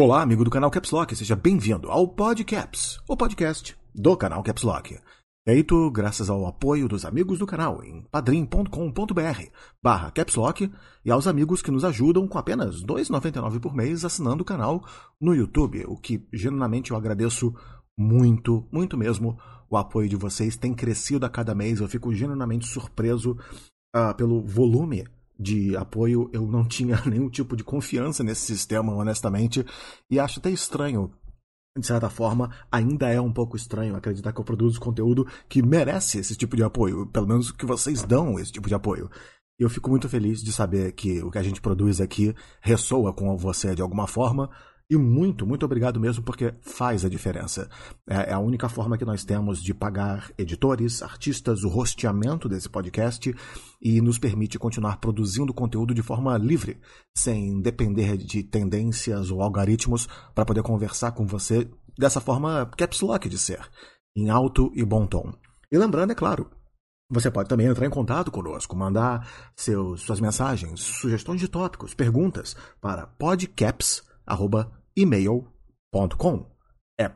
Olá, amigo do canal Caps Lock, seja bem-vindo ao Podcaps, o podcast do canal Caps Lock. Feito graças ao apoio dos amigos do canal em padrim.com.br/capslock e aos amigos que nos ajudam com apenas R$ 2,99 por mês assinando o canal no YouTube, o que genuinamente eu agradeço muito, muito mesmo. O apoio de vocês tem crescido a cada mês, eu fico genuinamente surpreso pelo volume de apoio. Eu não tinha nenhum tipo de confiança nesse sistema, honestamente, e acho até estranho. De certa forma, ainda é um pouco estranho acreditar que eu produzo conteúdo que merece esse tipo de apoio, pelo menos que vocês dão esse tipo de apoio. E eu fico muito feliz de saber que o que a gente produz aqui ressoa com você de alguma forma. E muito, muito obrigado mesmo, porque faz a diferença. É a única forma que nós temos de pagar editores, artistas, o rosteamento desse podcast e nos permite continuar produzindo conteúdo de forma livre, sem depender de tendências ou algoritmos, para poder conversar com você dessa forma caps lock de ser, em alto e bom tom. E lembrando, é claro, você pode também entrar em contato conosco, mandar suas mensagens, sugestões de tópicos, perguntas para podcaps@email.com. É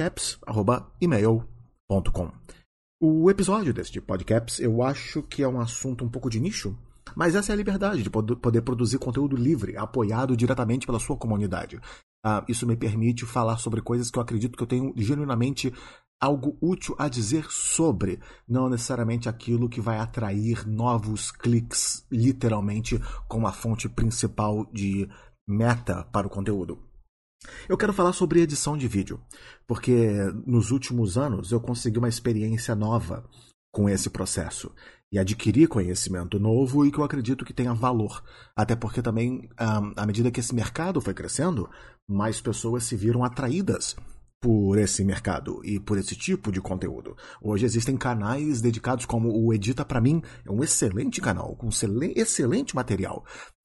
podcaps@email.com. O episódio deste Podcaps eu acho que é um assunto um pouco de nicho, mas essa é a liberdade de poder produzir conteúdo livre, apoiado diretamente pela sua comunidade. Isso me permite falar sobre coisas que eu acredito que eu tenho genuinamente algo útil a dizer sobre, não necessariamente aquilo que vai atrair novos cliques, literalmente, como a fonte principal de meta para o conteúdo. Eu quero falar sobre edição de vídeo, porque nos últimos anos eu consegui uma experiência nova com esse processo e adquiri conhecimento novo e que eu acredito que tenha valor. Até porque também, à medida que esse mercado foi crescendo, mais pessoas se viram atraídas por esse mercado e por esse tipo de conteúdo. Hoje existem canais dedicados como o Edita Pra Mim, é um excelente canal, com excelente material.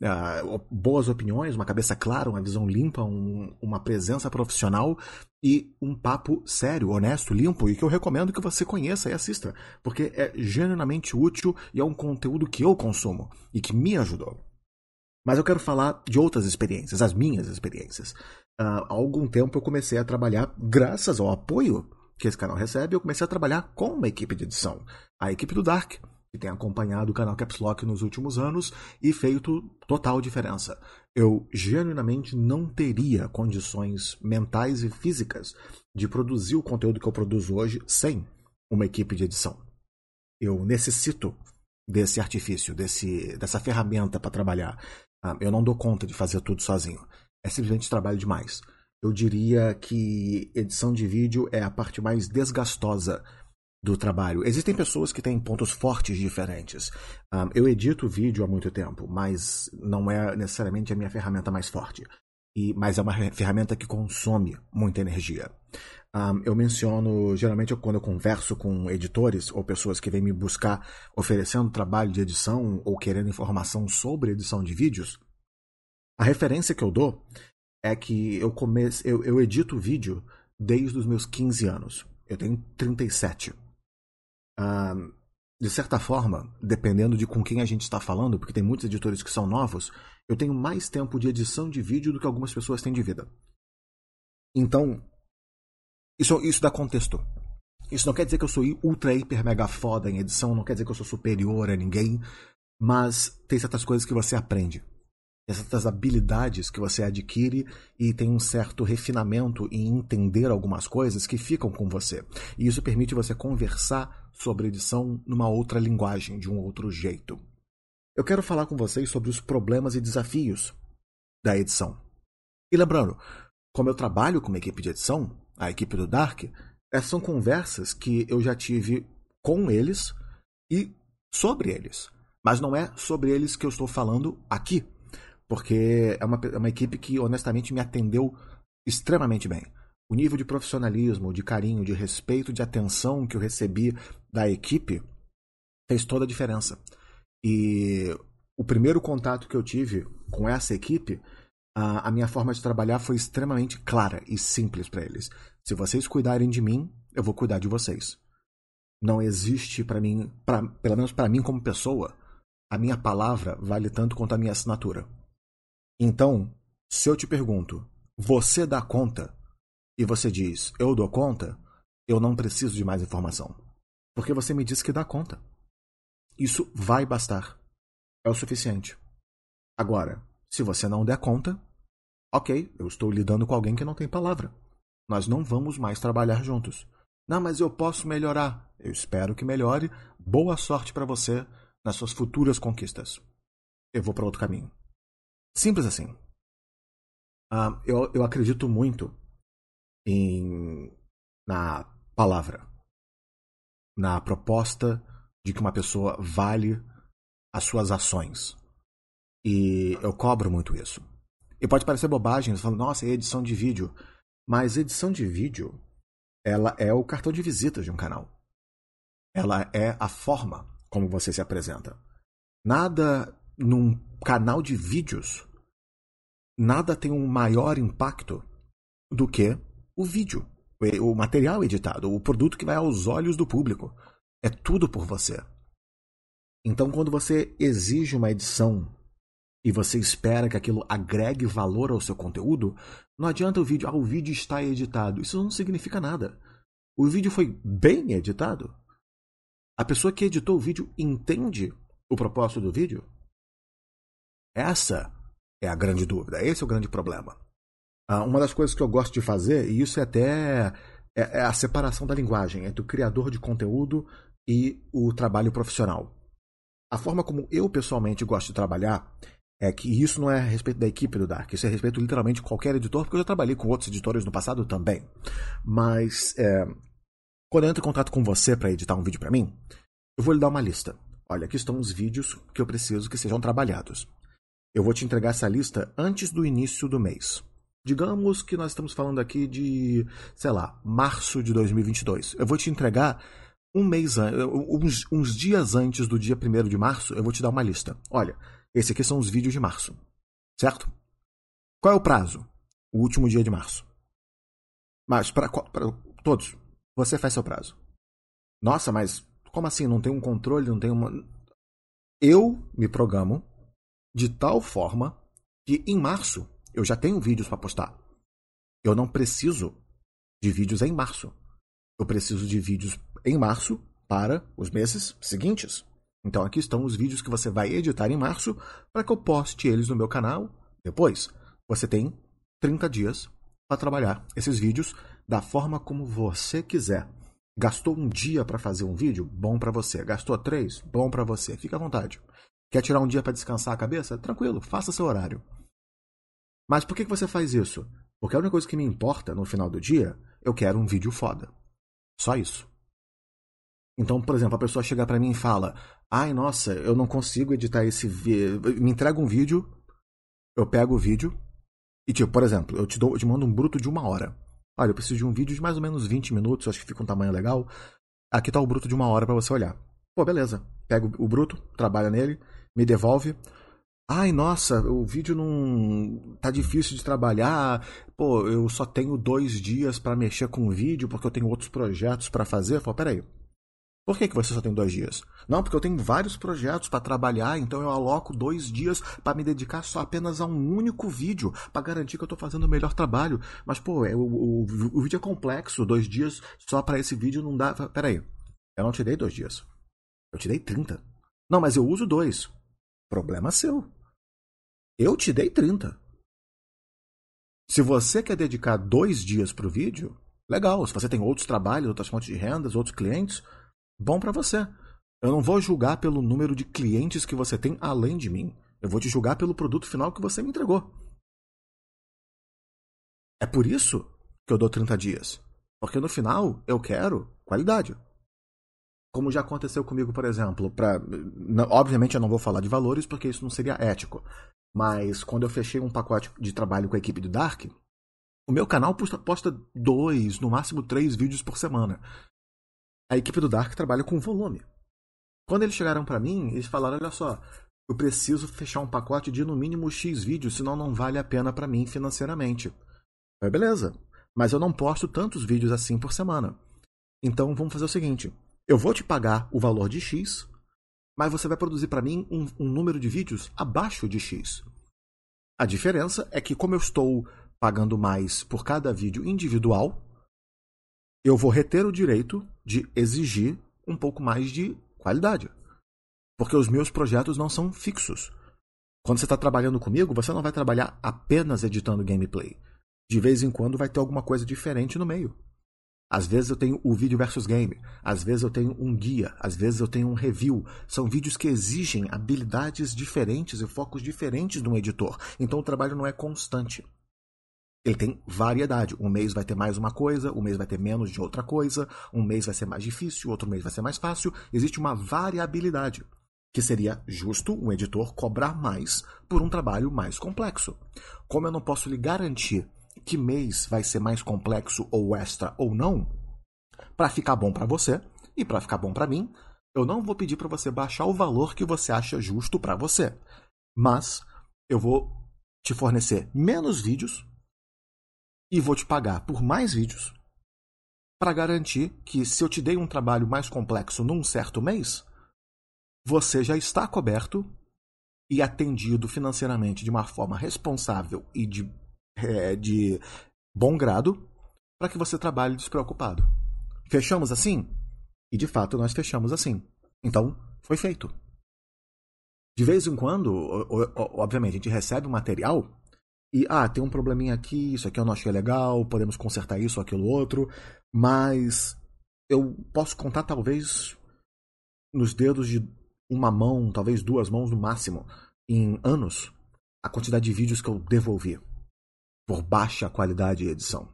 Boas opiniões, uma cabeça clara, uma visão limpa, uma presença profissional e um papo sério, honesto, limpo, e que eu recomendo que você conheça e assista, porque é genuinamente útil e é um conteúdo que eu consumo e que me ajudou. Mas eu quero falar de outras experiências, as minhas experiências. Há algum tempo eu comecei a trabalhar, graças ao apoio que esse canal recebe, eu comecei a trabalhar com uma equipe de edição. A equipe do Dark, que tem acompanhado o canal Caps Lock nos últimos anos e feito total diferença. Eu genuinamente não teria condições mentais e físicas de produzir o conteúdo que eu produzo hoje sem uma equipe de edição. Eu necessito desse artifício, dessa ferramenta para trabalhar. Eu não dou conta de fazer tudo sozinho. É simplesmente trabalho demais. Eu diria que edição de vídeo é a parte mais desgastosa do trabalho. Existem pessoas que têm pontos fortes diferentes. Eu edito vídeo há muito tempo, mas não é necessariamente a minha ferramenta mais forte. Mas é uma ferramenta que consome muita energia. Eu menciono, geralmente, quando eu converso com editores ou pessoas que vêm me buscar oferecendo trabalho de edição ou querendo informação sobre edição de vídeos, a referência que eu dou é que eu edito vídeo desde os meus 15 anos. Eu tenho 37. De certa forma, dependendo de com quem a gente está falando, porque tem muitos editores que são novos, eu tenho mais tempo de edição de vídeo do que algumas pessoas têm de vida. Então, isso dá contexto. Isso não quer dizer que eu sou ultra, hiper, mega foda em edição, não quer dizer que eu sou superior a ninguém, mas tem certas coisas que você aprende. Tem certas habilidades que você adquire e tem um certo refinamento em entender algumas coisas que ficam com você. E isso permite você conversar sobre edição numa outra linguagem, de um outro jeito. Eu quero falar com vocês sobre os problemas e desafios da edição. E lembrando, como eu trabalho com uma equipe de edição, a equipe do Dark, essas são conversas que eu já tive com eles e sobre eles. Mas não é sobre eles que eu estou falando aqui. Porque é uma equipe que honestamente me atendeu extremamente bem. O nível de profissionalismo, de carinho, de respeito, de atenção que eu recebi da equipe fez toda a diferença. E o primeiro contato que eu tive com essa equipe, a minha forma de trabalhar foi extremamente clara e simples para eles. Se vocês cuidarem de mim, eu vou cuidar de vocês. Não existe para mim, pelo menos para mim como pessoa, a minha palavra vale tanto quanto a minha assinatura. Então, se eu te pergunto, você dá conta e você diz, eu dou conta, eu não preciso de mais informação. Porque você me disse que dá conta. Isso vai bastar. É o suficiente. Agora, se você não der conta, ok, eu estou lidando com alguém que não tem palavra. Nós não vamos mais trabalhar juntos. Não, mas eu posso melhorar. Eu espero que melhore. Boa sorte para você nas suas futuras conquistas. Eu vou para outro caminho. Simples assim. Eu acredito muito na palavra. Na proposta de que uma pessoa vale as suas ações. E eu cobro muito isso. E pode parecer bobagem, você fala, nossa, é edição de vídeo. Mas edição de vídeo, ela é o cartão de visitas de um canal. Ela é a forma como você se apresenta. Nada num canal de vídeos, nada tem um maior impacto do que o vídeo, o material editado, o produto que vai aos olhos do público. É tudo por você. Então, quando você exige uma edição e você espera que aquilo agregue valor ao seu conteúdo, não adianta o vídeo está editado. Isso não significa nada. O vídeo foi bem editado? A pessoa que editou o vídeo entende o propósito do vídeo? Essa é a grande dúvida, esse é o grande problema. Uma das coisas que eu gosto de fazer, e isso é a separação da linguagem entre o criador de conteúdo e o trabalho profissional. A forma como eu pessoalmente gosto de trabalhar é que isso não é a respeito da equipe do Dark, isso é a respeito literalmente de qualquer editor, porque eu já trabalhei com outros editores no passado também. Mas quando eu entro em contato com você para editar um vídeo para mim, eu vou lhe dar uma lista. Olha, aqui estão os vídeos que eu preciso que sejam trabalhados. Eu vou te entregar essa lista antes do início do mês. Digamos que nós estamos falando aqui de, sei lá, março de 2022. Eu vou te entregar uns dias antes do dia 1º de março, eu vou te dar uma lista. Olha, esses aqui são os vídeos de março, certo? Qual é o prazo? O último dia de março. Mas para todos, você faz seu prazo. Nossa, mas como assim? Não tem um controle, não tem uma... Eu me programo de tal forma que em março eu já tenho vídeos para postar. Eu não preciso de vídeos em março. Eu preciso de vídeos em março para os meses seguintes. Então aqui estão os vídeos que você vai editar em março para que eu poste eles no meu canal depois. Você tem 30 dias para trabalhar esses vídeos da forma como você quiser. Gastou um dia para fazer um vídeo? Bom para você. Gastou 3? Bom para você. Fica à vontade. Quer tirar um dia para descansar a cabeça? Tranquilo, faça seu horário. Mas por que você faz isso? Porque a única coisa que me importa no final do dia, eu quero um vídeo foda. Só isso. Então, por exemplo, a pessoa chega pra mim e fala, ai, nossa, eu não consigo editar esse vídeo. Me entrega um vídeo, eu pego o vídeo e, tipo, por exemplo, eu te mando um bruto de 1 hora. Olha, eu preciso de um vídeo de mais ou menos 20 minutos, acho que fica um tamanho legal. Aqui tá o bruto de 1 hora pra você olhar. Pô, beleza. Pega o bruto, trabalha nele, me devolve. Ai, nossa, o vídeo não... tá difícil de trabalhar. Pô, eu só tenho 2 dias pra mexer com o vídeo porque eu tenho outros projetos pra fazer. Eu falo, peraí. Por que você só tem 2 dias? Não, porque eu tenho vários projetos para trabalhar, então eu aloco 2 dias para me dedicar só apenas a um único vídeo, para garantir que eu estou fazendo o melhor trabalho. Mas, pô, o vídeo é complexo, 2 dias só para esse vídeo não dá... Peraí, eu não te dei 2 dias. Eu te dei 30. Não, mas eu uso 2. Problema seu. Eu te dei 30. Se você quer dedicar 2 dias para o vídeo, legal. Se você tem outros trabalhos, outras fontes de rendas, outros clientes... Bom pra você. Eu não vou julgar pelo número de clientes que você tem além de mim. Eu vou te julgar pelo produto final que você me entregou. É por isso que eu dou 30 dias. Porque no final eu quero qualidade. Como já aconteceu comigo, por exemplo. Obviamente eu não vou falar de valores porque isso não seria ético. Mas quando eu fechei um pacote de trabalho com a equipe do Dark, o meu canal posta 2, no máximo 3 vídeos por semana. A equipe do Dark trabalha com volume. Quando eles chegaram para mim, eles falaram, olha só, eu preciso fechar um pacote de no mínimo X vídeos, senão não vale a pena para mim financeiramente. Aí, beleza, mas eu não posto tantos vídeos assim por semana. Então vamos fazer o seguinte, eu vou te pagar o valor de X, mas você vai produzir para mim um número de vídeos abaixo de X. A diferença é que como eu estou pagando mais por cada vídeo individual, eu vou reter o direito de exigir um pouco mais de qualidade. Porque os meus projetos não são fixos. Quando você está trabalhando comigo, você não vai trabalhar apenas editando gameplay. De vez em quando vai ter alguma coisa diferente no meio. Às vezes eu tenho o vídeo versus game, às vezes eu tenho um guia, às vezes eu tenho um review. São vídeos que exigem habilidades diferentes e focos diferentes de um editor. Então o trabalho não é constante. Ele tem variedade. Um mês vai ter mais uma coisa, um mês vai ter menos de outra coisa, um mês vai ser mais difícil, outro mês vai ser mais fácil. Existe uma variabilidade, que seria justo um editor cobrar mais por um trabalho mais complexo. Como eu não posso lhe garantir que mês vai ser mais complexo ou extra ou não, para ficar bom para você e para ficar bom para mim, eu não vou pedir para você baixar o valor que você acha justo para você. Mas eu vou te fornecer menos vídeos e vou te pagar por mais vídeos para garantir que se eu te dei um trabalho mais complexo num certo mês, você já está coberto e atendido financeiramente de uma forma responsável e de bom grado para que você trabalhe despreocupado. Fechamos assim? E de fato nós fechamos assim. Então, foi feito. De vez em quando, obviamente, a gente recebe um material e, tem um probleminha aqui, isso aqui eu não achei legal, podemos consertar isso ou aquilo outro, mas eu posso contar talvez nos dedos de uma mão, talvez duas mãos no máximo, em anos, a quantidade de vídeos que eu devolvi por baixa qualidade de edição.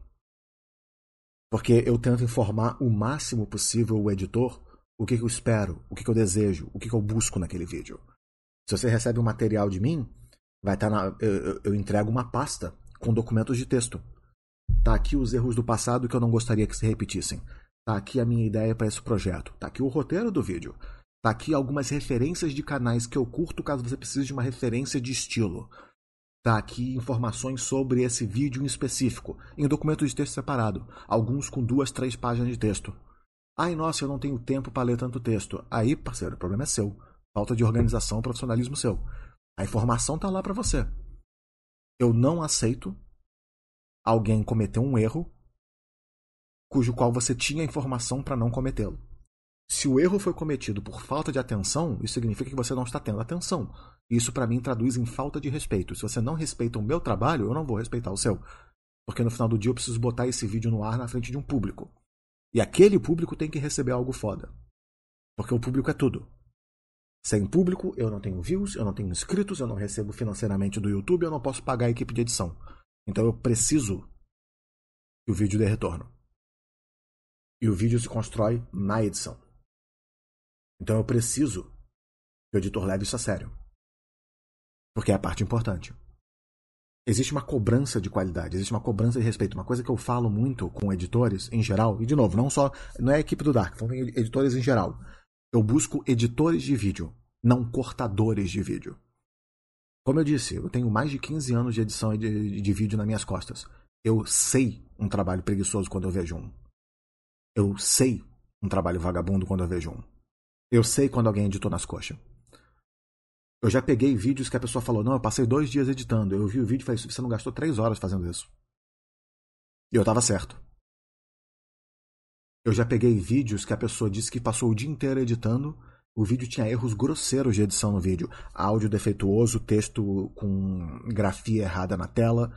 Porque eu tento informar o máximo possível o editor o que eu espero, o que eu desejo, o que eu busco naquele vídeo. Se você recebe um material de mim, vai estar eu entrego uma pasta com documentos de texto. Tá aqui os erros do passado que eu não gostaria que se repetissem. Tá aqui a minha ideia para esse projeto. Tá aqui o roteiro do vídeo. Tá aqui algumas referências de canais que eu curto caso você precise de uma referência de estilo. Tá aqui informações sobre esse vídeo em específico, em documento de texto separado, alguns com 2, 3 páginas de texto. Ai, nossa, eu não tenho tempo para ler tanto texto. Aí, parceiro, o problema é seu. Falta de organização, profissionalismo seu. A informação tá lá para você. Eu não aceito alguém cometer um erro cujo qual você tinha informação para não cometê-lo. Se o erro foi cometido por falta de atenção, isso significa que você não está tendo atenção. Isso para mim traduz em falta de respeito. Se você não respeita o meu trabalho, eu não vou respeitar o seu. Porque no final do dia eu preciso botar esse vídeo no ar na frente de um público. E aquele público tem que receber algo foda. Porque o público é tudo. Sem público, eu não tenho views, eu não tenho inscritos, eu não recebo financeiramente do YouTube, eu não posso pagar a equipe de edição. Então eu preciso que o vídeo dê retorno. E o vídeo se constrói na edição. Então eu preciso que o editor leve isso a sério. Porque é a parte importante. Existe uma cobrança de qualidade, existe uma cobrança de respeito. Uma coisa que eu falo muito com editores em geral, e de novo, não é a equipe do Dark, são editores em geral. Eu busco editores de vídeo, não cortadores de vídeo. Como eu disse, eu tenho mais de 15 anos de edição de vídeo nas minhas costas. Eu sei um trabalho preguiçoso quando eu vejo um. Eu sei um trabalho vagabundo quando eu vejo um. Eu sei quando alguém editou nas coxas. Eu já peguei vídeos que a pessoa falou, não, eu passei 2 dias editando. Eu vi o vídeo e falei, você não gastou 3 horas fazendo isso. E eu tava certo. Eu já peguei vídeos que a pessoa disse que passou o dia inteiro editando. O vídeo tinha erros grosseiros de edição no vídeo. Áudio defeituoso, texto com grafia errada na tela,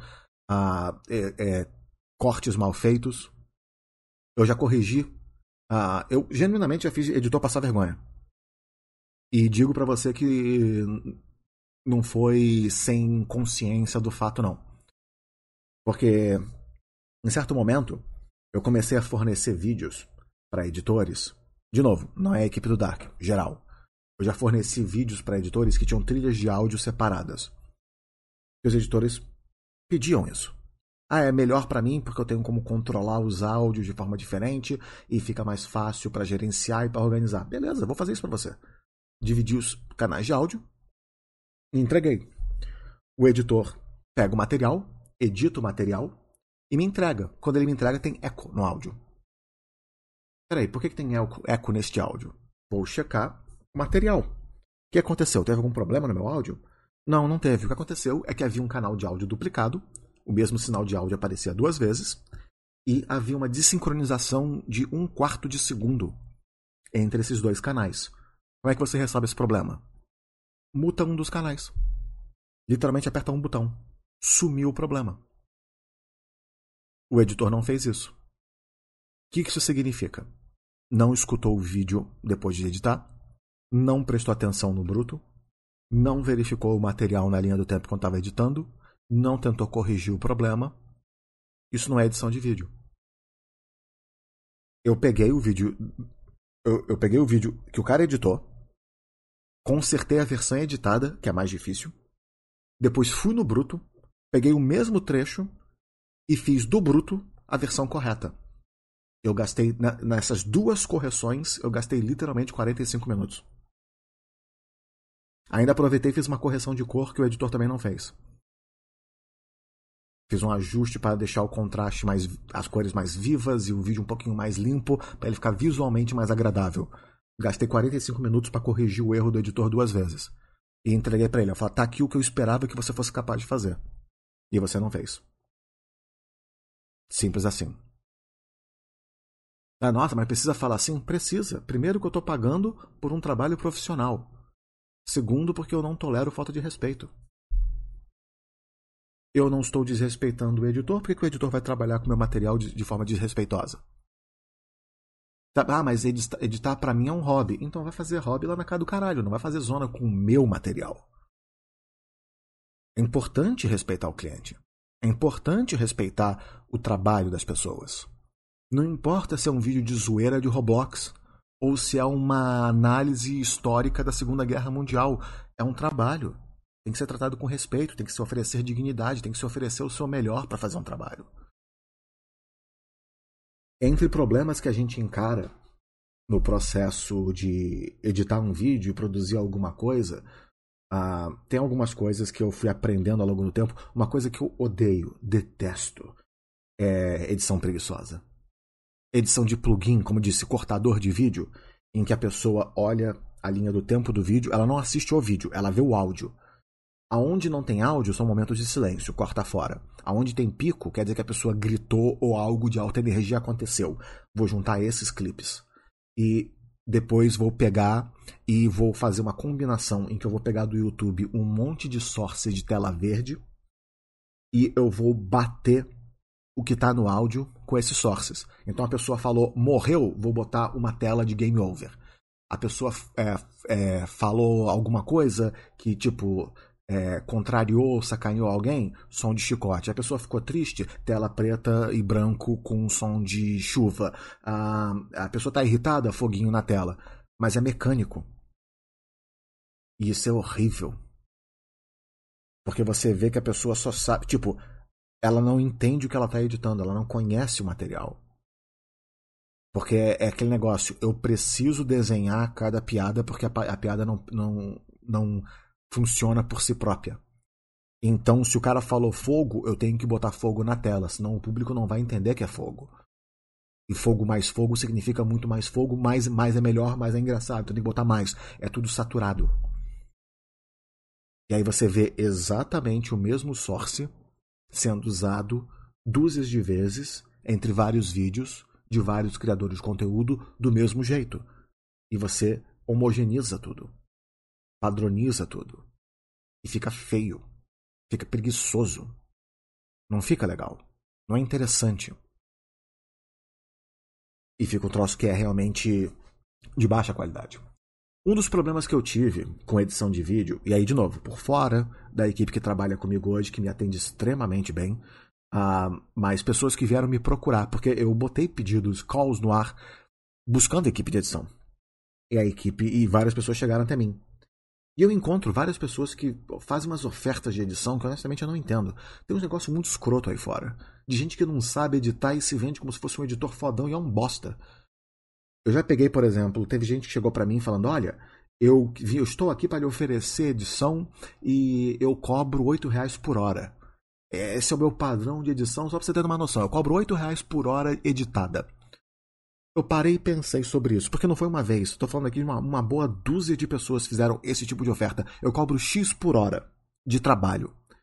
cortes mal feitos. Eu já corrigi. Eu genuinamente já fiz editor passar vergonha. E digo pra você que não foi sem consciência do fato, não. Porque, em certo momento, eu comecei a fornecer vídeos para editores. De novo, não é a equipe do Dark, geral. Eu já forneci vídeos para editores que tinham trilhas de áudio separadas. E os editores pediam isso. É melhor para mim porque eu tenho como controlar os áudios de forma diferente e fica mais fácil para gerenciar e para organizar. Beleza, vou fazer isso para você. Dividi os canais de áudio e entreguei. O editor pega o material, edita o material e me entrega. Quando ele me entrega, tem eco no áudio. Peraí, por que tem eco neste áudio? Vou checar o material. O que aconteceu? Teve algum problema no meu áudio? Não, não teve. O que aconteceu é que havia um canal de áudio duplicado o mesmo sinal de áudio aparecia 2 vezes e havia uma desincronização de 1/4 de segundo entre esses 2 canais. Como é que você resolve esse problema? Muta um dos canais. Literalmente aperta um botão. Sumiu o problema. O editor não fez isso. O que isso significa? Não escutou o vídeo depois de editar, não prestou atenção no bruto, não verificou o material na linha do tempo quando estava editando, não tentou corrigir o problema. Isso não é edição de vídeo. Eu peguei o vídeo que o cara editou, consertei a versão editada, que é mais difícil, depois fui no bruto, peguei o mesmo trecho e fiz do bruto a versão correta. Eu gastei, nessas 2 correções, eu gastei literalmente 45 minutos. Ainda aproveitei e fiz uma correção de cor que o editor também não fez. Fiz um ajuste para deixar o contraste as cores mais vivas e o vídeo um pouquinho mais limpo, para ele ficar visualmente mais agradável. Gastei 45 minutos para corrigir o erro do editor 2 vezes. E entreguei para ele. Eu falei, tá aqui o que eu esperava que você fosse capaz de fazer. E você não fez. Simples assim. Ah, nossa, mas precisa falar assim? Precisa. Primeiro que eu estou pagando por um trabalho profissional. Segundo, porque eu não tolero falta de respeito. Eu não estou desrespeitando o editor, por que o editor vai trabalhar com o meu material de forma desrespeitosa? Ah, mas editar pra mim é um hobby. Então vai fazer hobby lá na casa do caralho, não vai fazer zona com o meu material. É importante respeitar o cliente. É importante respeitar o trabalho das pessoas. Não importa se é um vídeo de zoeira de Roblox ou se é uma análise histórica da Segunda Guerra Mundial. É um trabalho. Tem que ser tratado com respeito, tem que se oferecer dignidade, tem que se oferecer o seu melhor para fazer um trabalho. Entre problemas que a gente encara no processo de editar um vídeo e produzir alguma coisa, tem algumas coisas que eu fui aprendendo ao longo do tempo. Uma coisa que eu odeio, detesto, é edição preguiçosa. Edição de plugin, como disse, cortador de vídeo, em que a pessoa olha a linha do tempo do vídeo, ela não assiste ao vídeo, ela vê o áudio. Aonde não tem áudio são momentos de silêncio, corta fora. Aonde tem pico, quer dizer que a pessoa gritou ou algo de alta energia aconteceu. Vou juntar esses clipes. E depois vou pegar e vou fazer uma combinação em que eu vou pegar do YouTube um monte de source de tela verde e eu vou bater o que está no áudio com esses sources. Então a pessoa falou, morreu, vou botar uma tela de game over. A pessoa falou alguma coisa que, tipo... contrariou, sacaneou alguém, som de chicote. A pessoa ficou triste, tela preta e branco com som de chuva. A pessoa está irritada, foguinho na tela. Mas é mecânico. E isso é horrível. Porque você vê que a pessoa só sabe... Tipo, ela não entende o que ela está editando, ela não conhece o material. Porque é aquele negócio, eu preciso desenhar cada piada porque a piada não funciona por si própria. Então, se o cara falou fogo, eu tenho que botar fogo na tela, senão o público não vai entender que é fogo. E fogo significa muito mais fogo, mais é melhor, mais é engraçado, então tem que botar mais. É tudo saturado. E aí você vê exatamente o mesmo source sendo usado dúzias de vezes entre vários vídeos de vários criadores de conteúdo do mesmo jeito. E você homogeneiza tudo. Padroniza tudo. E fica feio. Fica preguiçoso. Não fica legal. Não é interessante. E fica um troço que é realmente de baixa qualidade. Um dos problemas que eu tive com edição de vídeo, e aí de novo, por fora da equipe que trabalha comigo hoje, que me atende extremamente bem, mas pessoas que vieram me procurar, porque eu botei pedidos, calls no ar, buscando a equipe de edição. E várias pessoas chegaram até mim. E eu encontro várias pessoas que fazem umas ofertas de edição que honestamente eu não entendo. Tem um negócio muito escroto aí fora. De gente que não sabe editar e se vende como se fosse um editor fodão e é um bosta. Eu já peguei, por exemplo, teve gente que chegou pra mim falando, olha, eu estou aqui para lhe oferecer edição e eu cobro R$8 por hora. Esse é o meu padrão de edição, só pra você ter uma noção. Eu cobro R$8 por hora editada. Eu parei e pensei sobre isso, porque não foi uma vez. Estou falando aqui de uma boa dúzia de pessoas que fizeram esse tipo de oferta. Eu cobro X por hora de trabalho.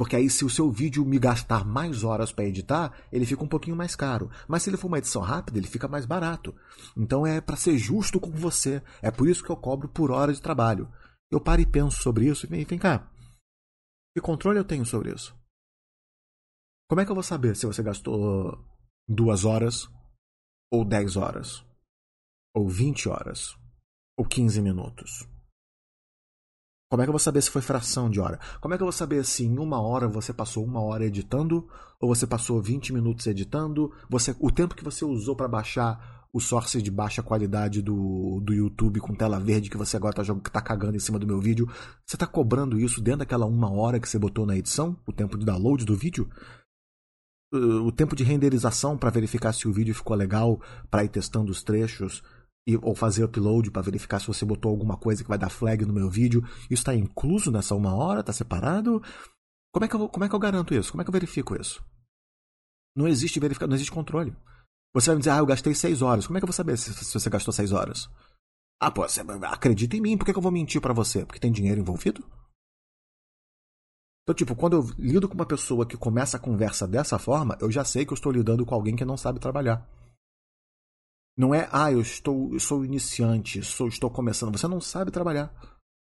Porque aí, se o seu vídeo me gastar mais horas para editar, ele fica um pouquinho mais caro. Mas se ele for uma edição rápida, ele fica mais barato. Então é para ser justo com você. É por isso que eu cobro por hora de trabalho. Eu paro e penso sobre isso e vem cá. Que controle eu tenho sobre isso? Como é que eu vou saber se você gastou 2 horas, ou 10 horas, ou 20 horas, ou 15 minutos? Como é que eu vou saber se foi fração de hora? Como é que eu vou saber se em 1 hora você passou 1 hora editando, ou você passou 20 minutos editando? O tempo que você usou para baixar o source de baixa qualidade do YouTube com tela verde que você agora tá cagando em cima do meu vídeo, você tá cobrando isso dentro daquela 1 hora que você botou na edição? O tempo de download do vídeo? O tempo de renderização para verificar se o vídeo ficou legal, para ir testando os trechos, ou fazer upload para verificar se você botou alguma coisa que vai dar flag no meu vídeo. Isso está incluso nessa 1 hora? Está separado? Como é que eu garanto isso? Como é que eu verifico isso? Não existe verificação, não existe controle. Você vai me dizer, eu gastei 6 horas. Como é que eu vou saber se você gastou 6 horas? Pô, você acredita em mim, por que eu vou mentir para você? Porque tem dinheiro envolvido? Então, tipo, quando eu lido com uma pessoa que começa a conversa dessa forma, eu já sei que eu estou lidando com alguém que não sabe trabalhar. Não é, eu sou iniciante, estou começando. Você não sabe trabalhar.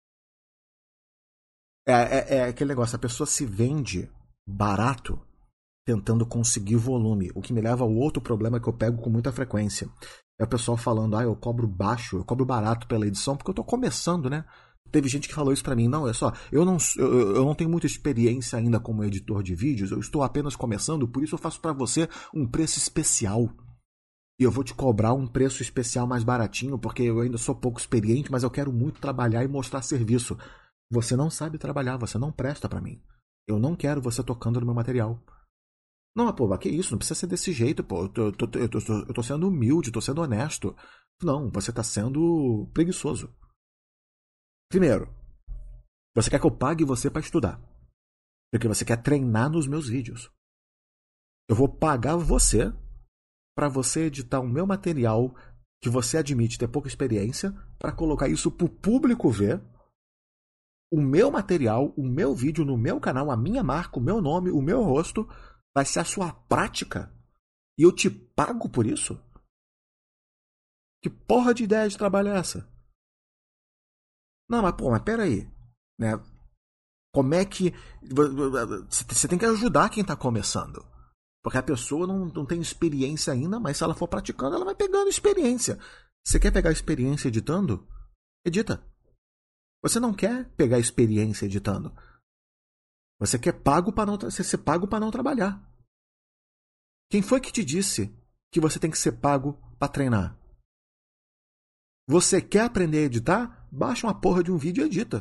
É aquele negócio, a pessoa se vende barato tentando conseguir volume. O que me leva ao outro problema que eu pego com muita frequência. É o pessoal falando, eu cobro baixo, eu cobro barato pela edição, porque eu estou começando, né? Teve gente que falou isso pra mim. Não, é só, eu não tenho muita experiência ainda como editor de vídeos, eu estou apenas começando, por isso eu faço pra você um preço especial. E eu vou te cobrar um preço especial mais baratinho, porque eu ainda sou pouco experiente, mas eu quero muito trabalhar e mostrar serviço. Você não sabe trabalhar, você não presta pra mim. Eu não quero você tocando no meu material. Não, pô, que isso? Não precisa ser desse jeito, pô. Eu tô sendo humilde, tô sendo honesto. Não, você tá sendo preguiçoso. Primeiro, você quer que eu pague você pra estudar. Porque você quer treinar nos meus vídeos. Eu vou pagar você para você editar o meu material que você admite ter pouca experiência, para colocar isso para o público ver, o meu material, o meu vídeo no meu canal, a minha marca, o meu nome, o meu rosto, vai ser a sua prática e eu te pago por isso? Que porra de ideia de trabalho é essa? Não, mas peraí, né? Como é que... Você tem que ajudar quem está começando. Porque a pessoa não tem experiência ainda, mas se ela for praticando, ela vai pegando experiência. Você quer pegar experiência editando? Edita. Você não quer pegar experiência editando. Você quer ser pago para não trabalhar. Quem foi que te disse que você tem que ser pago para treinar? Você quer aprender a editar? Baixa uma porra de um vídeo e edita.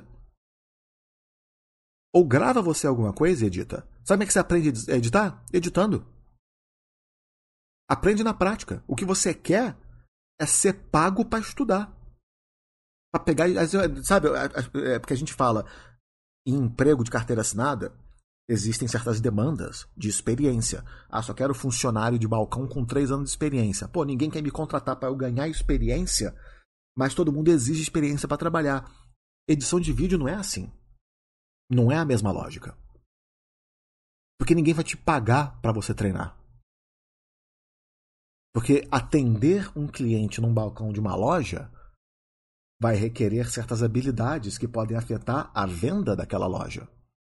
Ou grava você alguma coisa e edita. Sabe como é que você aprende a editar? Editando. Aprende na prática. O que você quer é ser pago para estudar. Para pegar. Sabe, é porque a gente fala em emprego de carteira assinada, existem certas demandas de experiência. Só quero funcionário de balcão com 3 anos de experiência. Pô, ninguém quer me contratar para eu ganhar experiência, mas todo mundo exige experiência para trabalhar. Edição de vídeo não é assim. Não é a mesma lógica. Porque ninguém vai te pagar para você treinar. Porque atender um cliente num balcão de uma loja vai requerer certas habilidades que podem afetar a venda daquela loja.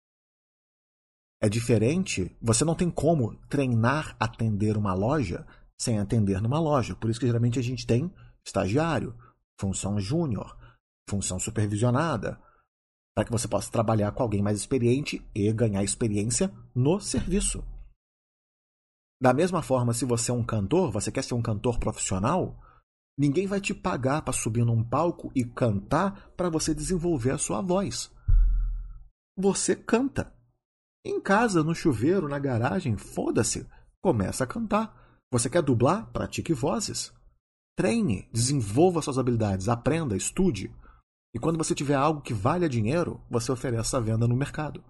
É diferente, você não tem como treinar atender uma loja sem atender numa loja. Por isso que geralmente a gente tem estagiário, função júnior, função supervisionada, para que você possa trabalhar com alguém mais experiente e ganhar experiência no serviço. Da mesma forma, se você é um cantor, você quer ser um cantor profissional, ninguém vai te pagar para subir num palco e cantar para você desenvolver a sua voz. Você canta. Em casa, no chuveiro, na garagem, foda-se. Começa a cantar. Você quer dublar? Pratique vozes. Treine, desenvolva suas habilidades, aprenda, estude. E quando você tiver algo que valha dinheiro, você oferece a venda no mercado.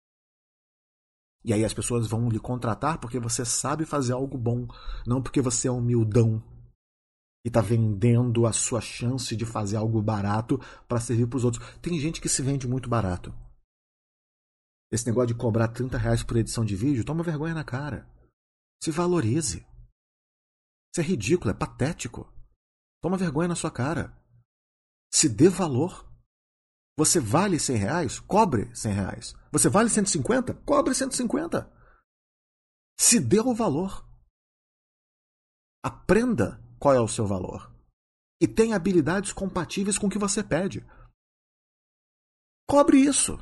E aí as pessoas vão lhe contratar porque você sabe fazer algo bom, não porque você é humildão e está vendendo a sua chance de fazer algo barato para servir para os outros. Tem gente que se vende muito barato. Esse negócio de cobrar R$ 30 por edição de vídeo, toma vergonha na cara. Se valorize. Isso é ridículo, é patético. Toma vergonha na sua cara. Se dê valor. Você vale R$ 100? Cobre R$ 100. Você vale 150? Cobre 150. Se dê o valor. Aprenda qual é o seu valor. E tenha habilidades compatíveis com o que você pede. Cobre isso.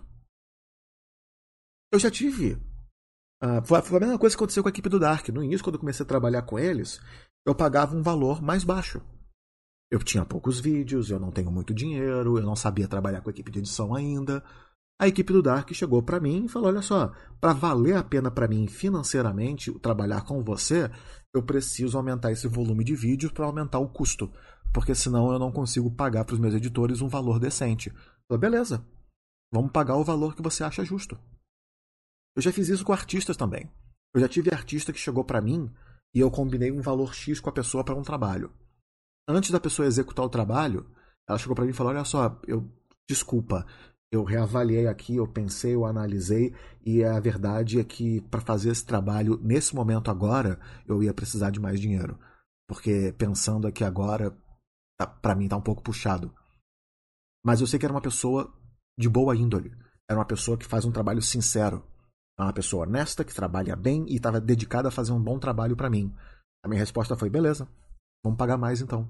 Eu já tive. Foi a mesma coisa que aconteceu com a equipe do Dark. No início, quando eu comecei a trabalhar com eles, eu pagava um valor mais baixo. Eu tinha poucos vídeos, eu não tenho muito dinheiro, eu não sabia trabalhar com a equipe de edição ainda. A equipe do Dark chegou para mim e falou: olha só, para valer a pena para mim financeiramente trabalhar com você, eu preciso aumentar esse volume de vídeos para aumentar o custo, porque senão eu não consigo pagar para os meus editores um valor decente. Eu falei: beleza, vamos pagar o valor que você acha justo. Eu já fiz isso com artistas também. Eu já tive artista que chegou para mim e eu combinei um valor X com a pessoa para um trabalho. Antes da pessoa executar o trabalho, ela chegou para mim e falou: olha só, desculpa, eu reavaliei aqui, eu pensei, eu analisei, e a verdade é que para fazer esse trabalho, nesse momento agora, eu ia precisar de mais dinheiro. Porque pensando aqui agora, para mim tá um pouco puxado. Mas eu sei que era uma pessoa de boa índole. Era uma pessoa que faz um trabalho sincero. É uma pessoa honesta, que trabalha bem e estava dedicada a fazer um bom trabalho para mim. A minha resposta foi: beleza, vamos pagar mais então.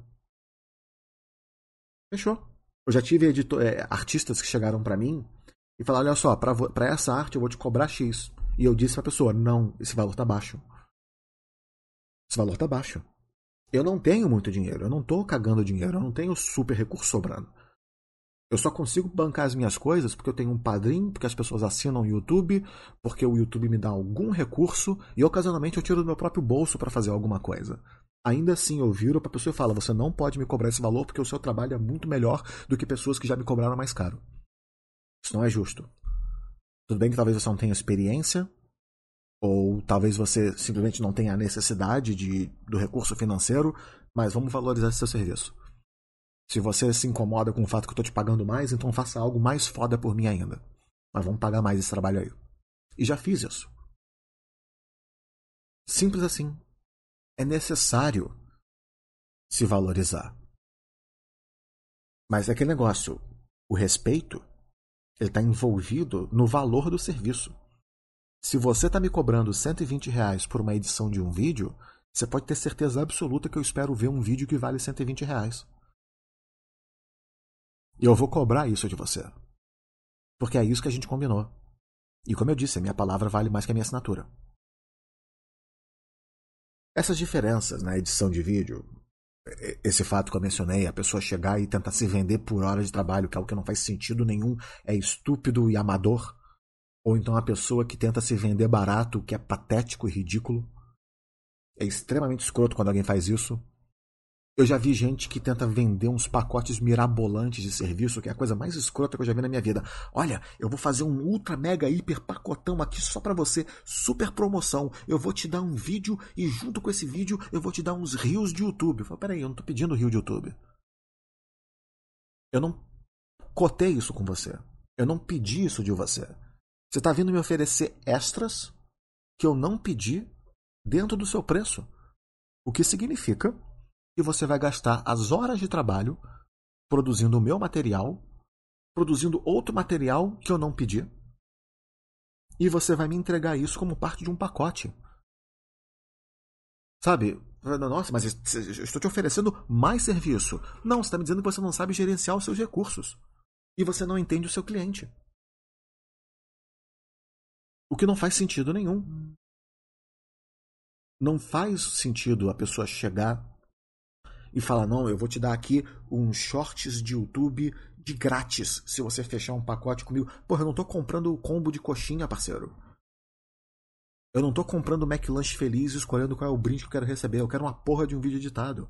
Fechou. Eu já tive artistas que chegaram pra mim e falaram: olha só, pra essa arte eu vou te cobrar X. E eu disse pra pessoa: não, esse valor tá baixo. Esse valor tá baixo. Eu não tenho muito dinheiro, eu não tô cagando dinheiro, eu não tenho super recurso sobrando. Eu só consigo bancar as minhas coisas porque eu tenho um padrinho, porque as pessoas assinam o YouTube, porque o YouTube me dá algum recurso e ocasionalmente eu tiro do meu próprio bolso pra fazer alguma coisa. Ainda assim, eu viro pra pessoa e falo: você não pode me cobrar esse valor porque o seu trabalho é muito melhor do que pessoas que já me cobraram mais caro. Isso não é justo. Tudo bem que talvez você não tenha experiência, ou talvez você simplesmente não tenha a necessidade do recurso financeiro, mas vamos valorizar esse seu serviço. Se você se incomoda com o fato que eu tô te pagando mais, então faça algo mais foda por mim ainda. Mas vamos pagar mais esse trabalho aí. E já fiz isso. Simples assim. É necessário se valorizar. Mas é aquele negócio, o respeito, ele está envolvido no valor do serviço. Se você está me cobrando R$ 120 por uma edição de um vídeo, você pode ter certeza absoluta que eu espero ver um vídeo que vale R$ 120. E eu vou cobrar isso de você. Porque é isso que a gente combinou. E como eu disse, a minha palavra vale mais que a minha assinatura. Essas diferenças na edição de vídeo, esse fato que eu mencionei, a pessoa chegar e tentar se vender por hora de trabalho, que é algo que não faz sentido nenhum, é estúpido e amador. Ou então a pessoa que tenta se vender barato, que é patético e ridículo. É extremamente escroto quando alguém faz isso. Eu já vi gente que tenta vender uns pacotes mirabolantes de serviço, que é a coisa mais escrota que eu já vi na minha vida. Olha, eu vou fazer um ultra mega hiper pacotão aqui só pra você, super promoção. Eu vou te dar um vídeo e junto com esse vídeo eu vou te dar uns reels de YouTube. Eu falo: peraí, eu não tô pedindo reel de YouTube. Eu não cotei isso com você. Eu não pedi isso de você. Você tá vindo me oferecer extras que eu não pedi dentro do seu preço. O que significa que você vai gastar as horas de trabalho produzindo o meu material, produzindo outro material que eu não pedi, e você vai me entregar isso como parte de um pacote. Sabe? Nossa, mas eu estou te oferecendo mais serviço. Não, você está me dizendo que você não sabe gerenciar os seus recursos. E você não entende o seu cliente. O que não faz sentido nenhum. Não faz sentido a pessoa chegar e falar: não, eu vou te dar aqui uns shorts de YouTube de grátis se você fechar um pacote comigo. Porra, eu não tô comprando o combo de coxinha, parceiro. Eu não tô comprando o McLanche feliz e escolhendo qual é o brinde que eu quero receber. Eu quero uma porra de um vídeo editado.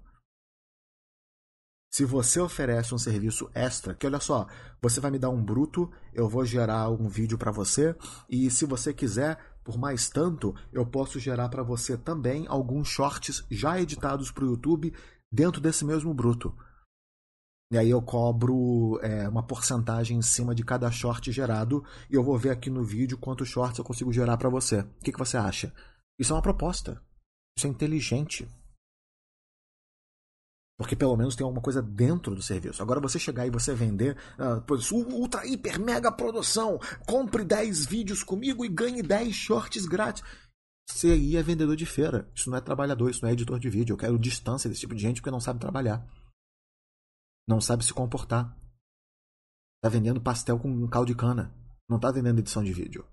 Se você oferece um serviço extra, que olha só, você vai me dar um bruto, eu vou gerar um vídeo para você, e se você quiser, por mais tanto, eu posso gerar para você também alguns shorts já editados para o YouTube dentro desse mesmo bruto. E aí eu cobro uma porcentagem em cima de cada short gerado e eu vou ver aqui no vídeo quantos shorts eu consigo gerar para você. O que você acha? Isso é uma proposta. Isso é inteligente. Porque pelo menos tem alguma coisa dentro do serviço. Agora você chegar e você vender ultra, hiper, mega produção, compre 10 vídeos comigo e ganhe 10 shorts grátis. Você aí é vendedor de feira. Isso não é trabalhador, isso não é editor de vídeo. Eu quero distância desse tipo de gente porque não sabe trabalhar. Não sabe se comportar. Tá vendendo pastel com um caldo de cana. Não tá vendendo edição de vídeo.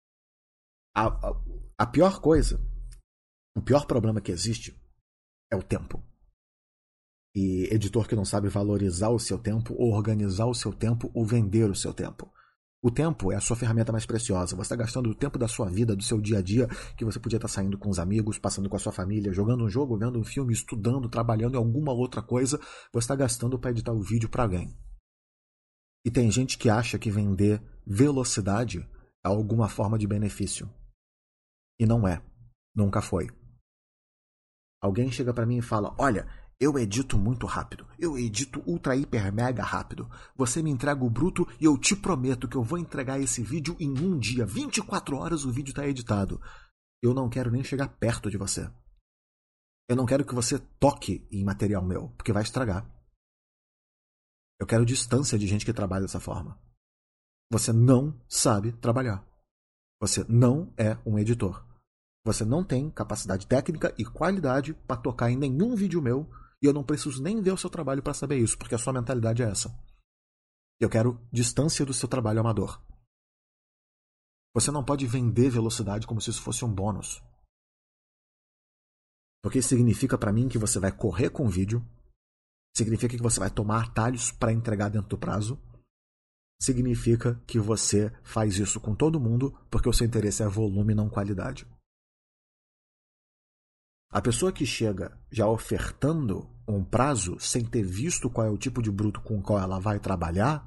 A pior coisa, o pior problema que existe é o tempo. E editor que não sabe valorizar o seu tempo, ou organizar o seu tempo, ou vender o seu tempo. O tempo é a sua ferramenta mais preciosa. Você está gastando o tempo da sua vida, do seu dia a dia, que você podia estar saindo com os amigos, passando com a sua família, jogando um jogo, vendo um filme, estudando, trabalhando em alguma outra coisa. Você está gastando para editar o vídeo para alguém. E tem gente que acha que vender velocidade é alguma forma de benefício. E não é. Nunca foi. Alguém chega para mim e fala: olha, eu edito muito rápido. Eu edito ultra, hiper, mega rápido. Você me entrega o bruto e eu te prometo que eu vou entregar esse vídeo em um dia. 24 horas o vídeo está editado. Eu não quero nem chegar perto de você. Eu não quero que você toque em material meu, porque vai estragar. Eu quero distância de gente que trabalha dessa forma. Você não sabe trabalhar. Você não é um editor. Você não tem capacidade técnica e qualidade para tocar em nenhum vídeo meu e eu não preciso nem ver o seu trabalho para saber isso, porque a sua mentalidade é essa. Eu quero distância do seu trabalho amador. Você não pode vender velocidade como se isso fosse um bônus. Porque isso significa para mim que você vai correr com o vídeo, significa que você vai tomar atalhos para entregar dentro do prazo, significa que você faz isso com todo mundo porque o seu interesse é volume e não qualidade. A pessoa que chega já ofertando um prazo sem ter visto qual é o tipo de bruto com o qual ela vai trabalhar,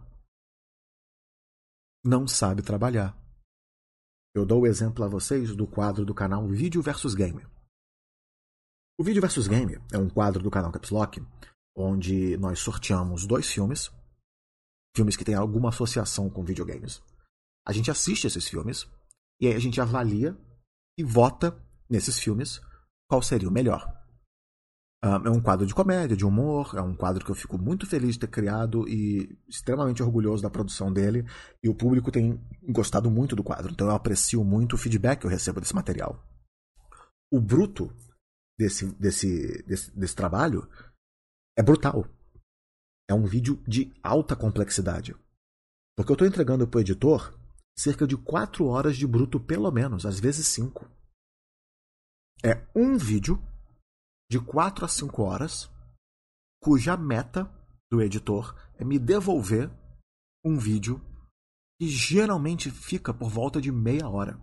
não sabe trabalhar. Eu dou o exemplo a vocês do quadro do canal Vídeo vs Game. O Vídeo vs Game é um quadro do canal Caps Lock, onde nós sorteamos 2 filmes que têm alguma associação com videogames. A gente assiste esses filmes e aí a gente avalia e vota nesses filmes qual seria o melhor. É um quadro de comédia, de humor, é um quadro que eu fico muito feliz de ter criado e extremamente orgulhoso da produção dele, e o público tem gostado muito do quadro, então eu aprecio muito o feedback que eu recebo desse material. O bruto desse trabalho é brutal. É um vídeo de alta complexidade. Porque eu estou entregando para o editor cerca de 4 horas de bruto pelo menos, às vezes 5. É um vídeo de 4 a 5 horas, cuja meta do editor é me devolver um vídeo que geralmente fica por volta de meia hora.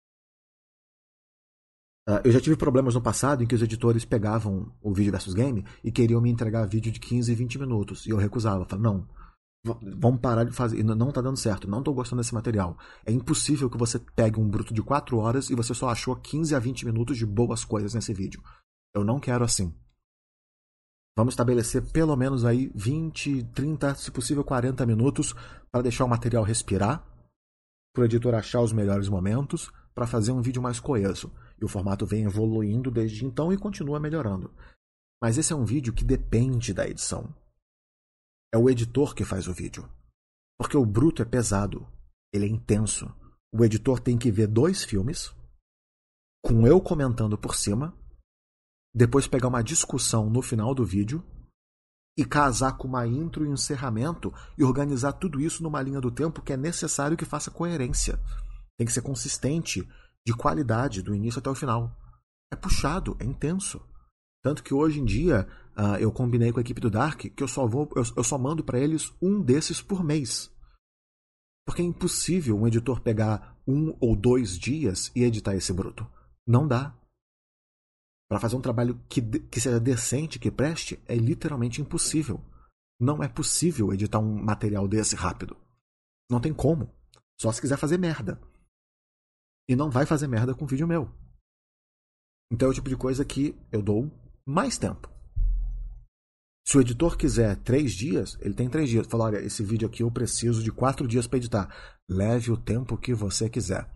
Eu já tive problemas no passado em que os editores pegavam o Vídeo versus Game e queriam me entregar vídeo de 15 e 20 minutos. E eu recusava. Eu falava, não, vamos parar de fazer. Não tá dando certo, não tô gostando desse material. É impossível que você pegue um bruto de 4 horas e você só achou 15 a 20 minutos de boas coisas nesse vídeo. Eu não quero assim. Vamos estabelecer pelo menos aí 20, 30, se possível 40 minutos para deixar o material respirar, para o editor achar os melhores momentos, para fazer um vídeo mais coeso. E o formato vem evoluindo desde então e continua melhorando. Mas esse é um vídeo que depende da edição. É o editor que faz o vídeo. Porque o bruto é pesado, ele é intenso. O editor tem que ver 2 filmes, com eu comentando por cima, depois pegar uma discussão no final do vídeo e casar com uma intro e um encerramento e organizar tudo isso numa linha do tempo que é necessário que faça coerência. Tem que ser consistente, de qualidade, do início até o final. É puxado, é intenso. Tanto que hoje em dia eu combinei com a equipe do Dark que eu só mando para eles um desses por mês. Porque é impossível um editor pegar 1 ou 2 dias e editar esse bruto. Não dá. Para fazer um trabalho que seja decente, que preste, é literalmente impossível. Não é possível editar um material desse rápido. Não tem como. Só se quiser fazer merda. E não vai fazer merda com vídeo meu. Então é o tipo de coisa que eu dou mais tempo. Se o editor quiser 3 dias, ele tem 3 dias. Fala, olha, esse vídeo aqui eu preciso de 4 dias para editar. Leve o tempo que você quiser.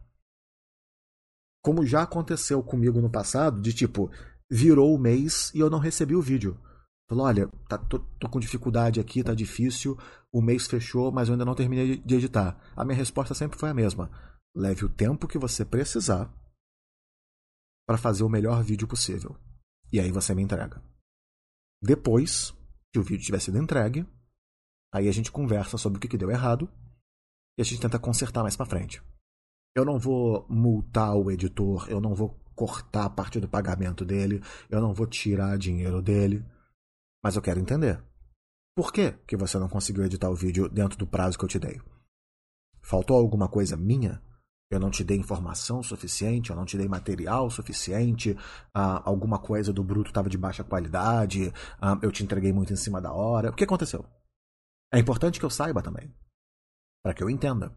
Como já aconteceu comigo no passado, de tipo, virou o mês e eu não recebi o vídeo. Falou, olha, tô com dificuldade aqui, tá difícil, o mês fechou, mas eu ainda não terminei de editar. A minha resposta sempre foi a mesma. Leve o tempo que você precisar para fazer o melhor vídeo possível. E aí você me entrega. Depois que o vídeo tiver sido entregue, aí a gente conversa sobre o que deu errado e a gente tenta consertar mais pra frente. Eu não vou multar o editor, eu não vou cortar parte do pagamento dele, eu não vou tirar dinheiro dele, mas eu quero entender. Por que você não conseguiu editar o vídeo dentro do prazo que eu te dei? Faltou alguma coisa minha? Eu não te dei informação suficiente, eu não te dei material suficiente, alguma coisa do bruto estava de baixa qualidade, eu te entreguei muito em cima da hora. O que aconteceu? É importante que eu saiba também, para que eu entenda.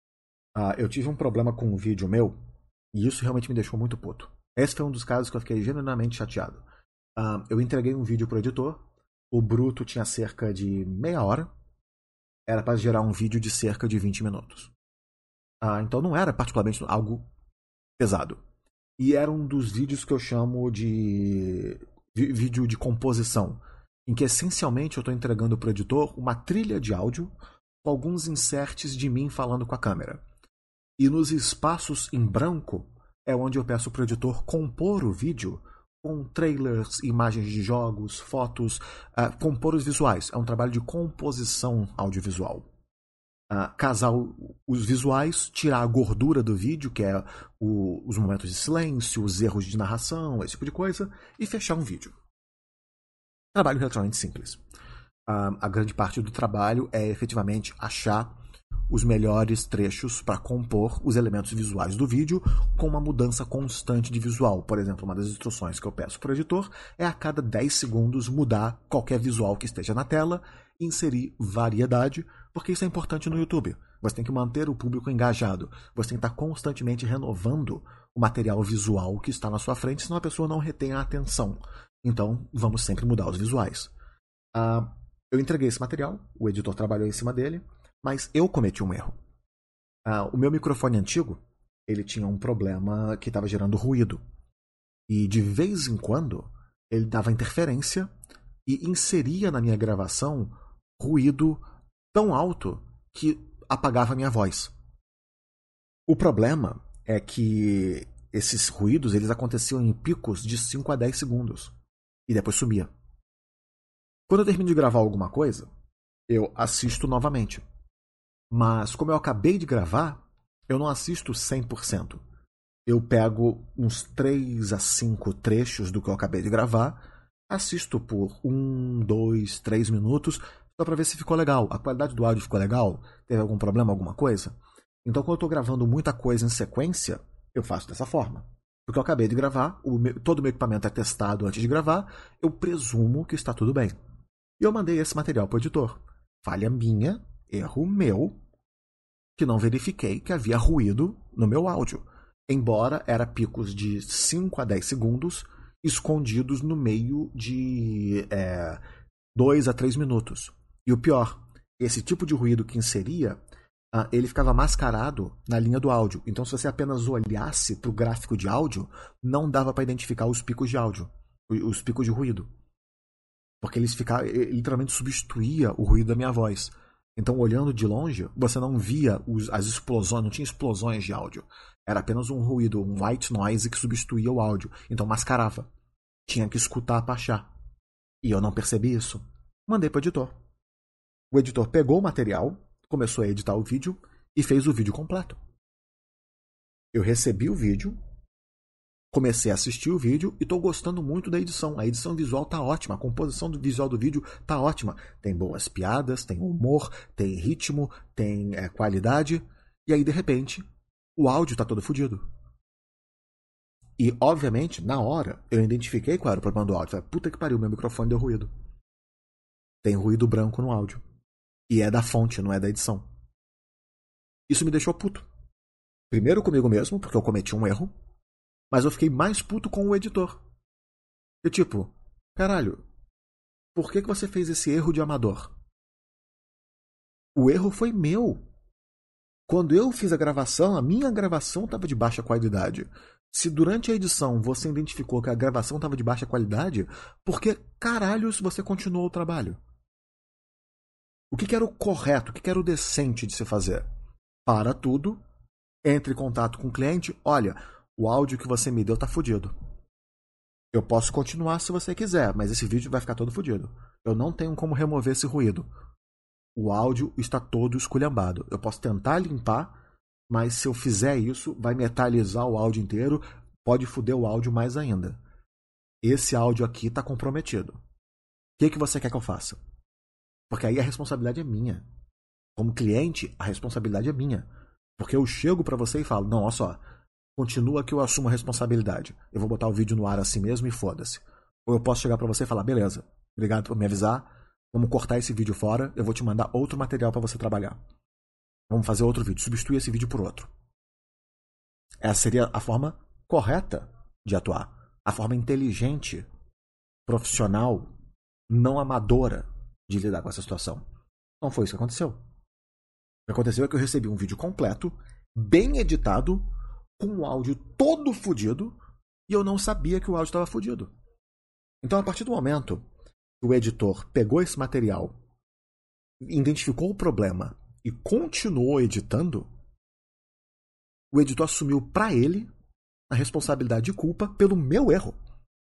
Eu tive um problema com um vídeo meu, e isso realmente me deixou muito puto. Esse foi um dos casos que eu fiquei genuinamente chateado. Eu entreguei um vídeo pro editor, o bruto tinha cerca de meia hora, era para gerar um vídeo de cerca de 20 minutos. Então não era particularmente algo pesado. E era um dos vídeos que eu chamo de vídeo de composição, em que essencialmente eu estou entregando para o editor uma trilha de áudio com alguns inserts de mim falando com a câmera. E nos espaços em branco é onde eu peço para o editor compor o vídeo com trailers, imagens de jogos, fotos, compor os visuais. É um trabalho de composição audiovisual. Casar os visuais, tirar a gordura do vídeo, que é os momentos de silêncio, os erros de narração, esse tipo de coisa, e fechar um vídeo. Trabalho relativamente simples. A grande parte do trabalho é efetivamente achar os melhores trechos para compor os elementos visuais do vídeo com uma mudança constante de visual. Por exemplo, uma das instruções que eu peço para o editor é a cada 10 segundos mudar qualquer visual que esteja na tela e inserir variedade, porque isso é importante no YouTube. Você tem que manter o público engajado. Você tem que estar constantemente renovando o material visual que está na sua frente, senão a pessoa não retém a atenção. Então, vamos sempre mudar os visuais. Eu entreguei esse material, o editor trabalhou em cima dele, mas eu cometi um erro. O meu microfone antigo, ele tinha um problema que estava gerando ruído. E de vez em quando, ele dava interferência e inseria na minha gravação ruído tão alto que apagava a minha voz. O problema é que esses ruídos eles aconteciam em picos de 5 a 10 segundos. E depois sumia. Quando eu termino de gravar alguma coisa, eu assisto novamente. Mas como eu acabei de gravar, eu não assisto 100%. Eu pego uns 3 a 5 trechos do que eu acabei de gravar, assisto por 1, 2, 3 minutos, só para ver se ficou legal. A qualidade do áudio ficou legal? Teve algum problema, alguma coisa? Então, quando eu estou gravando muita coisa em sequência, eu faço dessa forma. Porque eu acabei de gravar, todo o meu equipamento é testado antes de gravar, eu presumo que está tudo bem. E eu mandei esse material para o editor. Falha minha, erro meu, que não verifiquei que havia ruído no meu áudio. Embora era picos de 5 a 10 segundos escondidos no meio de 2 a 3 minutos. E o pior, esse tipo de ruído que inseria, ele ficava mascarado na linha do áudio. Então, se você apenas olhasse para o gráfico de áudio, não dava para identificar os picos de áudio, os picos de ruído. Porque ele literalmente substituía o ruído da minha voz. Então, olhando de longe, você não via as explosões, não tinha explosões de áudio. Era apenas um ruído, um white noise que substituía o áudio. Então, mascarava. Tinha que escutar para achar. E eu não percebi isso. Mandei para o editor. O editor pegou o material, começou a editar o vídeo e fez o vídeo completo. Eu recebi o vídeo, comecei a assistir o vídeo e estou gostando muito da edição. A edição visual tá ótima, a composição visual do vídeo tá ótima. Tem boas piadas, tem humor, tem ritmo, tem qualidade. E aí, de repente, o áudio tá todo fodido. E, obviamente, na hora, eu identifiquei qual era o problema do áudio. Falei, puta que pariu, meu microfone deu ruído. Tem ruído branco no áudio. E é da fonte, não é da edição. Isso me deixou puto. Primeiro comigo mesmo, porque eu cometi um erro. Mas eu fiquei mais puto com o editor. Eu tipo, caralho, por que você fez esse erro de amador? O erro foi meu. Quando eu fiz a gravação, a minha gravação estava de baixa qualidade. Se durante a edição você identificou que a gravação estava de baixa qualidade, por que caralhos você continuou o trabalho? O que era o correto, o que era o decente de se fazer? Para tudo, entre em contato com o cliente, olha, o áudio que você me deu tá fodido. Eu posso continuar se você quiser, mas esse vídeo vai ficar todo fodido. Eu não tenho como remover esse ruído. O áudio está todo esculhambado. Eu posso tentar limpar, mas se eu fizer isso, vai metalizar o áudio inteiro, pode foder o áudio mais ainda. Esse áudio aqui está comprometido. O que você quer que eu faça? Porque aí a responsabilidade é minha. Como cliente, a responsabilidade é minha. Porque eu chego para você e falo, não, olha só, continua que eu assumo a responsabilidade. Eu vou botar o vídeo no ar assim mesmo e foda-se. Ou eu posso chegar para você e falar, beleza, obrigado por me avisar, vamos cortar esse vídeo fora, eu vou te mandar outro material para você trabalhar. Vamos fazer outro vídeo, substituir esse vídeo por outro. Essa seria a forma correta de atuar. A forma inteligente, profissional, não amadora de lidar com essa situação. Não foi isso que aconteceu. O que aconteceu é que eu recebi um vídeo completo, bem editado, com o áudio todo fodido, e eu não sabia que o áudio estava fodido. Então, a partir do momento que o editor pegou esse material, identificou o problema e continuou editando, o editor assumiu para ele a responsabilidade de culpa pelo meu erro.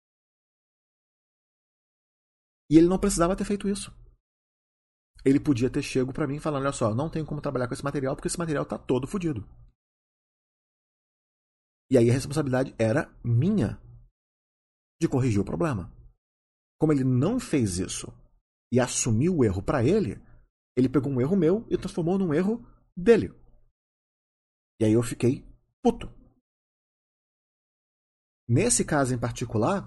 E ele não precisava ter feito isso. Ele podia ter chego para mim falando, olha só, não tenho como trabalhar com esse material porque esse material tá todo fodido. E aí a responsabilidade era minha de corrigir o problema. Como ele não fez isso e assumiu o erro para ele pegou um erro meu e transformou num erro dele. E aí eu fiquei puto. Nesse caso em particular,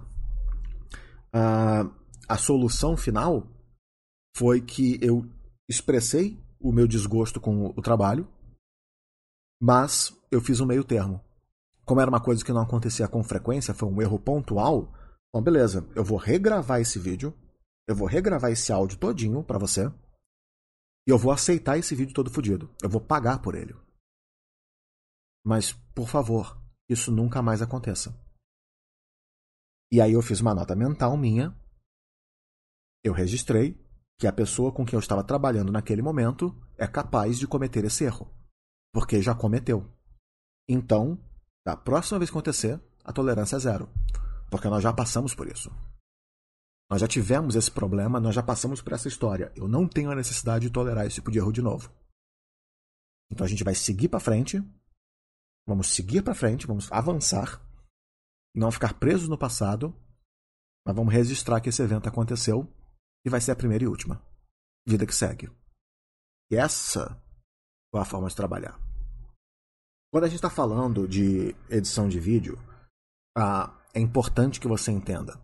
a solução final foi que eu expressei o meu desgosto com o trabalho, mas eu fiz um meio termo. Como era uma coisa que não acontecia com frequência, foi um erro pontual, bom, beleza, eu vou regravar esse vídeo, eu vou regravar esse áudio todinho pra você, e eu vou aceitar esse vídeo todo fodido. Eu vou pagar por ele. Mas, por favor, isso nunca mais aconteça. E aí eu fiz uma nota mental minha, eu registrei que a pessoa com quem eu estava trabalhando naquele momento é capaz de cometer esse erro. Porque já cometeu. Então, da próxima vez que acontecer, a tolerância é zero. Porque nós já passamos por isso. Nós já tivemos esse problema, nós já passamos por essa história. Eu não tenho a necessidade de tolerar esse tipo de erro de novo. Então a gente vai seguir para frente, vamos seguir para frente, vamos avançar, não ficar presos no passado, mas vamos registrar que esse evento aconteceu e vai ser a primeira e última. Vida que segue. E essa é a forma de trabalhar. Quando a gente está falando de edição de vídeo, é importante que você entenda.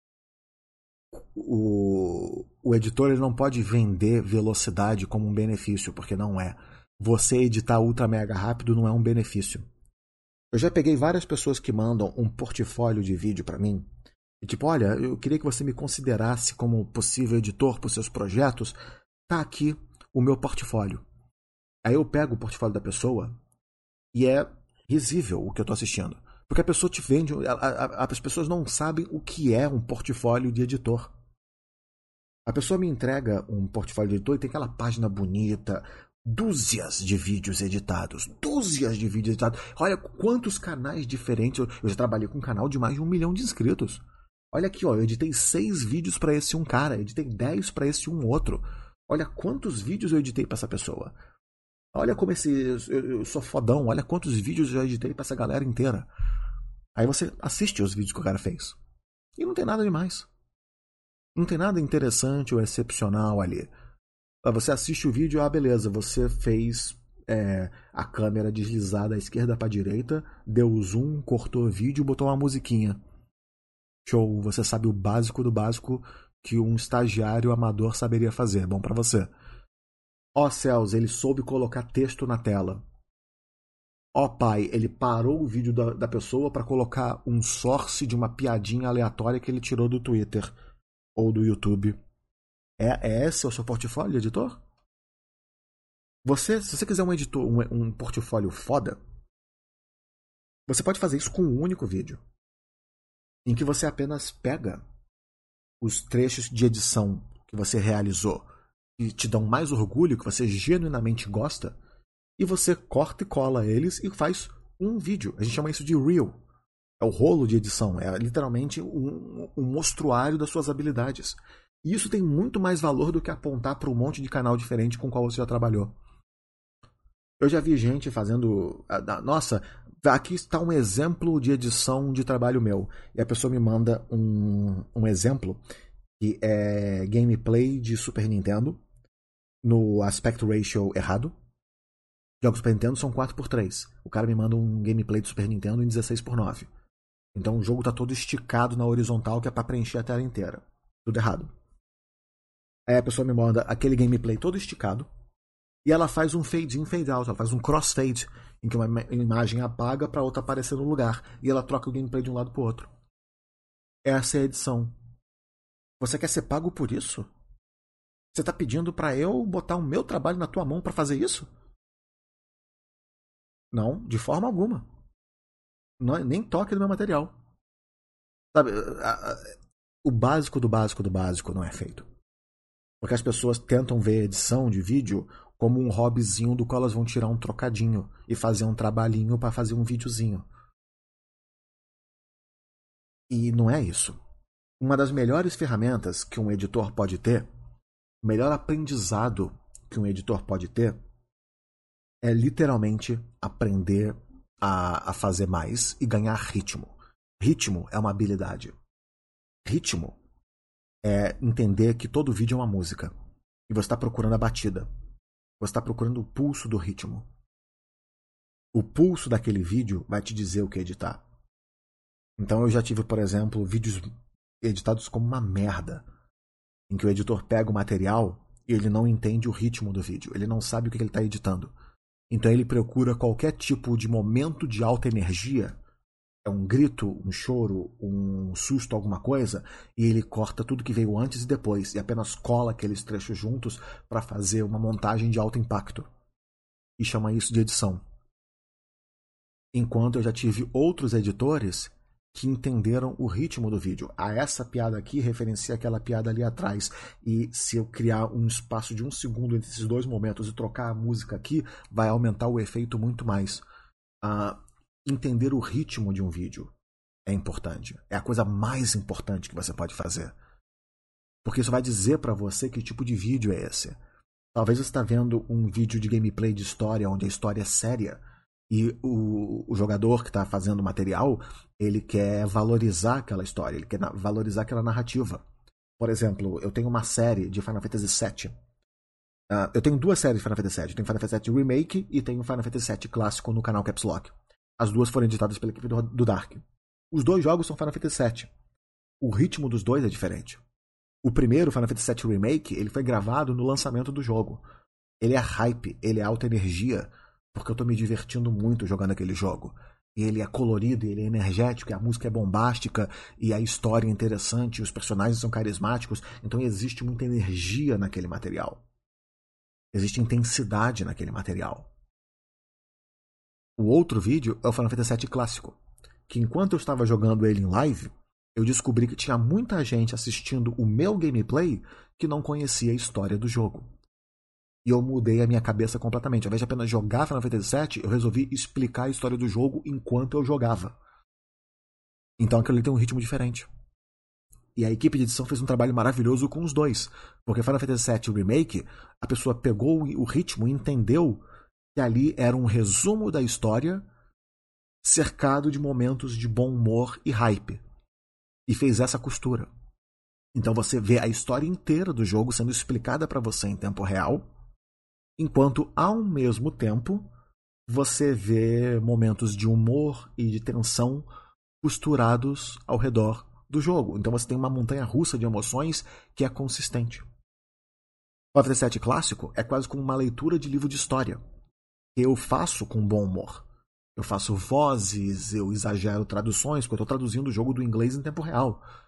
O editor ele não pode vender velocidade como um benefício, porque não é. Você editar ultra mega rápido não é um benefício. Eu já peguei várias pessoas que mandam um portfólio de vídeo para mim. E tipo, olha, eu queria que você me considerasse como possível editor para os seus projetos. Tá aqui o meu portfólio. Aí eu pego o portfólio da pessoa e é risível o que eu tô assistindo. Porque a pessoa te vende... As pessoas não sabem o que é um portfólio de editor. A pessoa me entrega um portfólio de editor e tem aquela página bonita, dúzias de vídeos editados. Olha quantos canais diferentes. Eu já trabalhei com um canal de mais de 1 milhão de inscritos. Olha aqui, ó, eu editei 6 vídeos para esse um cara, editei 10 para esse um outro. Olha quantos vídeos eu editei para essa pessoa. Olha como eu sou fodão, olha quantos vídeos eu já editei para essa galera inteira. Aí você assiste os vídeos que o cara fez. E não tem nada demais. Não tem nada interessante ou excepcional ali. Você assiste o vídeo, beleza, você fez a câmera deslizar da esquerda para a direita, deu zoom, cortou o vídeo, botou uma musiquinha. Show, você sabe o básico do básico que um estagiário amador saberia fazer. Bom para você. Ó céus, ele soube colocar texto na tela. Ó pai, ele parou o vídeo da pessoa para colocar um source de uma piadinha aleatória que ele tirou do Twitter ou do YouTube. É esse o seu portfólio de editor? Se você quiser um editor, um portfólio foda, você pode fazer isso com um único vídeo, em que você apenas pega os trechos de edição que você realizou e te dão mais orgulho, que você genuinamente gosta, e você corta e cola eles e faz um vídeo. A gente chama isso de reel. É o rolo de edição, é literalmente um mostruário das suas habilidades. E isso tem muito mais valor do que apontar para um monte de canal diferente com o qual você já trabalhou. Eu já vi gente fazendo... Nossa, aqui está um exemplo de edição de trabalho meu. E a pessoa me manda um exemplo que é gameplay de Super Nintendo no aspect ratio errado. Jogos Super Nintendo são 4:3. O cara me manda um gameplay de Super Nintendo em 16:9. Então o jogo está todo esticado na horizontal, que é para preencher a tela inteira. Tudo errado. Aí a pessoa me manda aquele gameplay todo esticado e ela faz um fade in, fade out. Ela faz um crossfade, em que uma imagem apaga para outra aparecer no lugar. E ela troca o gameplay de um lado para o outro. Essa é a edição. Você quer ser pago por isso? Você está pedindo para eu botar o meu trabalho na tua mão para fazer isso? Não, de forma alguma. Não, nem toque no meu material. Sabe, o básico do básico do básico não é feito. Porque as pessoas tentam ver a edição de vídeo como um hobbyzinho do qual elas vão tirar um trocadinho e fazer um trabalhinho para fazer um videozinho. E não é isso. Uma das melhores ferramentas que um editor pode ter, o melhor aprendizado que um editor pode ter, é literalmente aprender a fazer mais e ganhar ritmo. Ritmo é uma habilidade. Ritmo é entender que todo vídeo é uma música. E você está procurando a batida. Você está procurando o pulso do ritmo. O pulso daquele vídeo vai te dizer o que editar. Então eu já tive, por exemplo, vídeos editados como uma merda, em que o editor pega o material e ele não entende o ritmo do vídeo. Ele não sabe o que ele está editando. Então ele procura qualquer tipo de momento de alta energia, é um grito, um choro, um susto, alguma coisa, e ele corta tudo que veio antes e depois e apenas cola aqueles trechos juntos para fazer uma montagem de alto impacto. E chama isso de edição. Enquanto eu já tive outros editores que entenderam o ritmo do vídeo. Essa piada aqui referencia aquela piada ali atrás. E se eu criar um espaço de 1 segundo entre esses dois momentos e trocar a música aqui, vai aumentar o efeito muito mais. Entender o ritmo de um vídeo é importante. É a coisa mais importante que você pode fazer. Porque isso vai dizer para você que tipo de vídeo é esse. Talvez você está vendo um vídeo de gameplay de história, onde a história é séria. E o jogador que está fazendo o material, ele quer valorizar aquela história, ele quer valorizar aquela narrativa. Por exemplo, eu tenho uma série de Final Fantasy VII. Eu tenho 2 séries de Final Fantasy VII. Eu tenho Final Fantasy VII Remake e tenho Final Fantasy VII Clássico no canal Caps Lock. As duas foram editadas pela equipe do Dark. Os 2 jogos são Final Fantasy VII. O ritmo dos 2 é diferente. O primeiro, Final Fantasy VII Remake, ele foi gravado no lançamento do jogo. Ele é hype, ele é alta energia, porque eu tô me divertindo muito jogando aquele jogo. E ele é colorido, ele é energético, e a música é bombástica, e a história é interessante, e os personagens são carismáticos, então existe muita energia naquele material. Existe intensidade naquele material. O outro vídeo é o Final Fantasy VII Clássico, que enquanto eu estava jogando ele em live, eu descobri que tinha muita gente assistindo o meu gameplay que não conhecia a história do jogo. E eu mudei a minha cabeça completamente. Ao invés de apenas jogar Final Fantasy VII, eu resolvi explicar a história do jogo enquanto eu jogava. Então aquilo ali tem um ritmo diferente. E a equipe de edição fez um trabalho maravilhoso com os 2. Porque Final Fantasy VII Remake, a pessoa pegou o ritmo e entendeu que ali era um resumo da história cercado de momentos de bom humor e hype. E fez essa costura. Então você vê a história inteira do jogo sendo explicada para você em tempo real, enquanto ao mesmo tempo você vê momentos de humor e de tensão costurados ao redor do jogo. Então você tem uma montanha russa de emoções que é consistente. O Final Fantasy VII Clássico é quase como uma leitura de livro de história. Eu faço com bom humor. Eu faço vozes, eu exagero traduções, porque eu estou traduzindo o jogo do inglês em tempo real.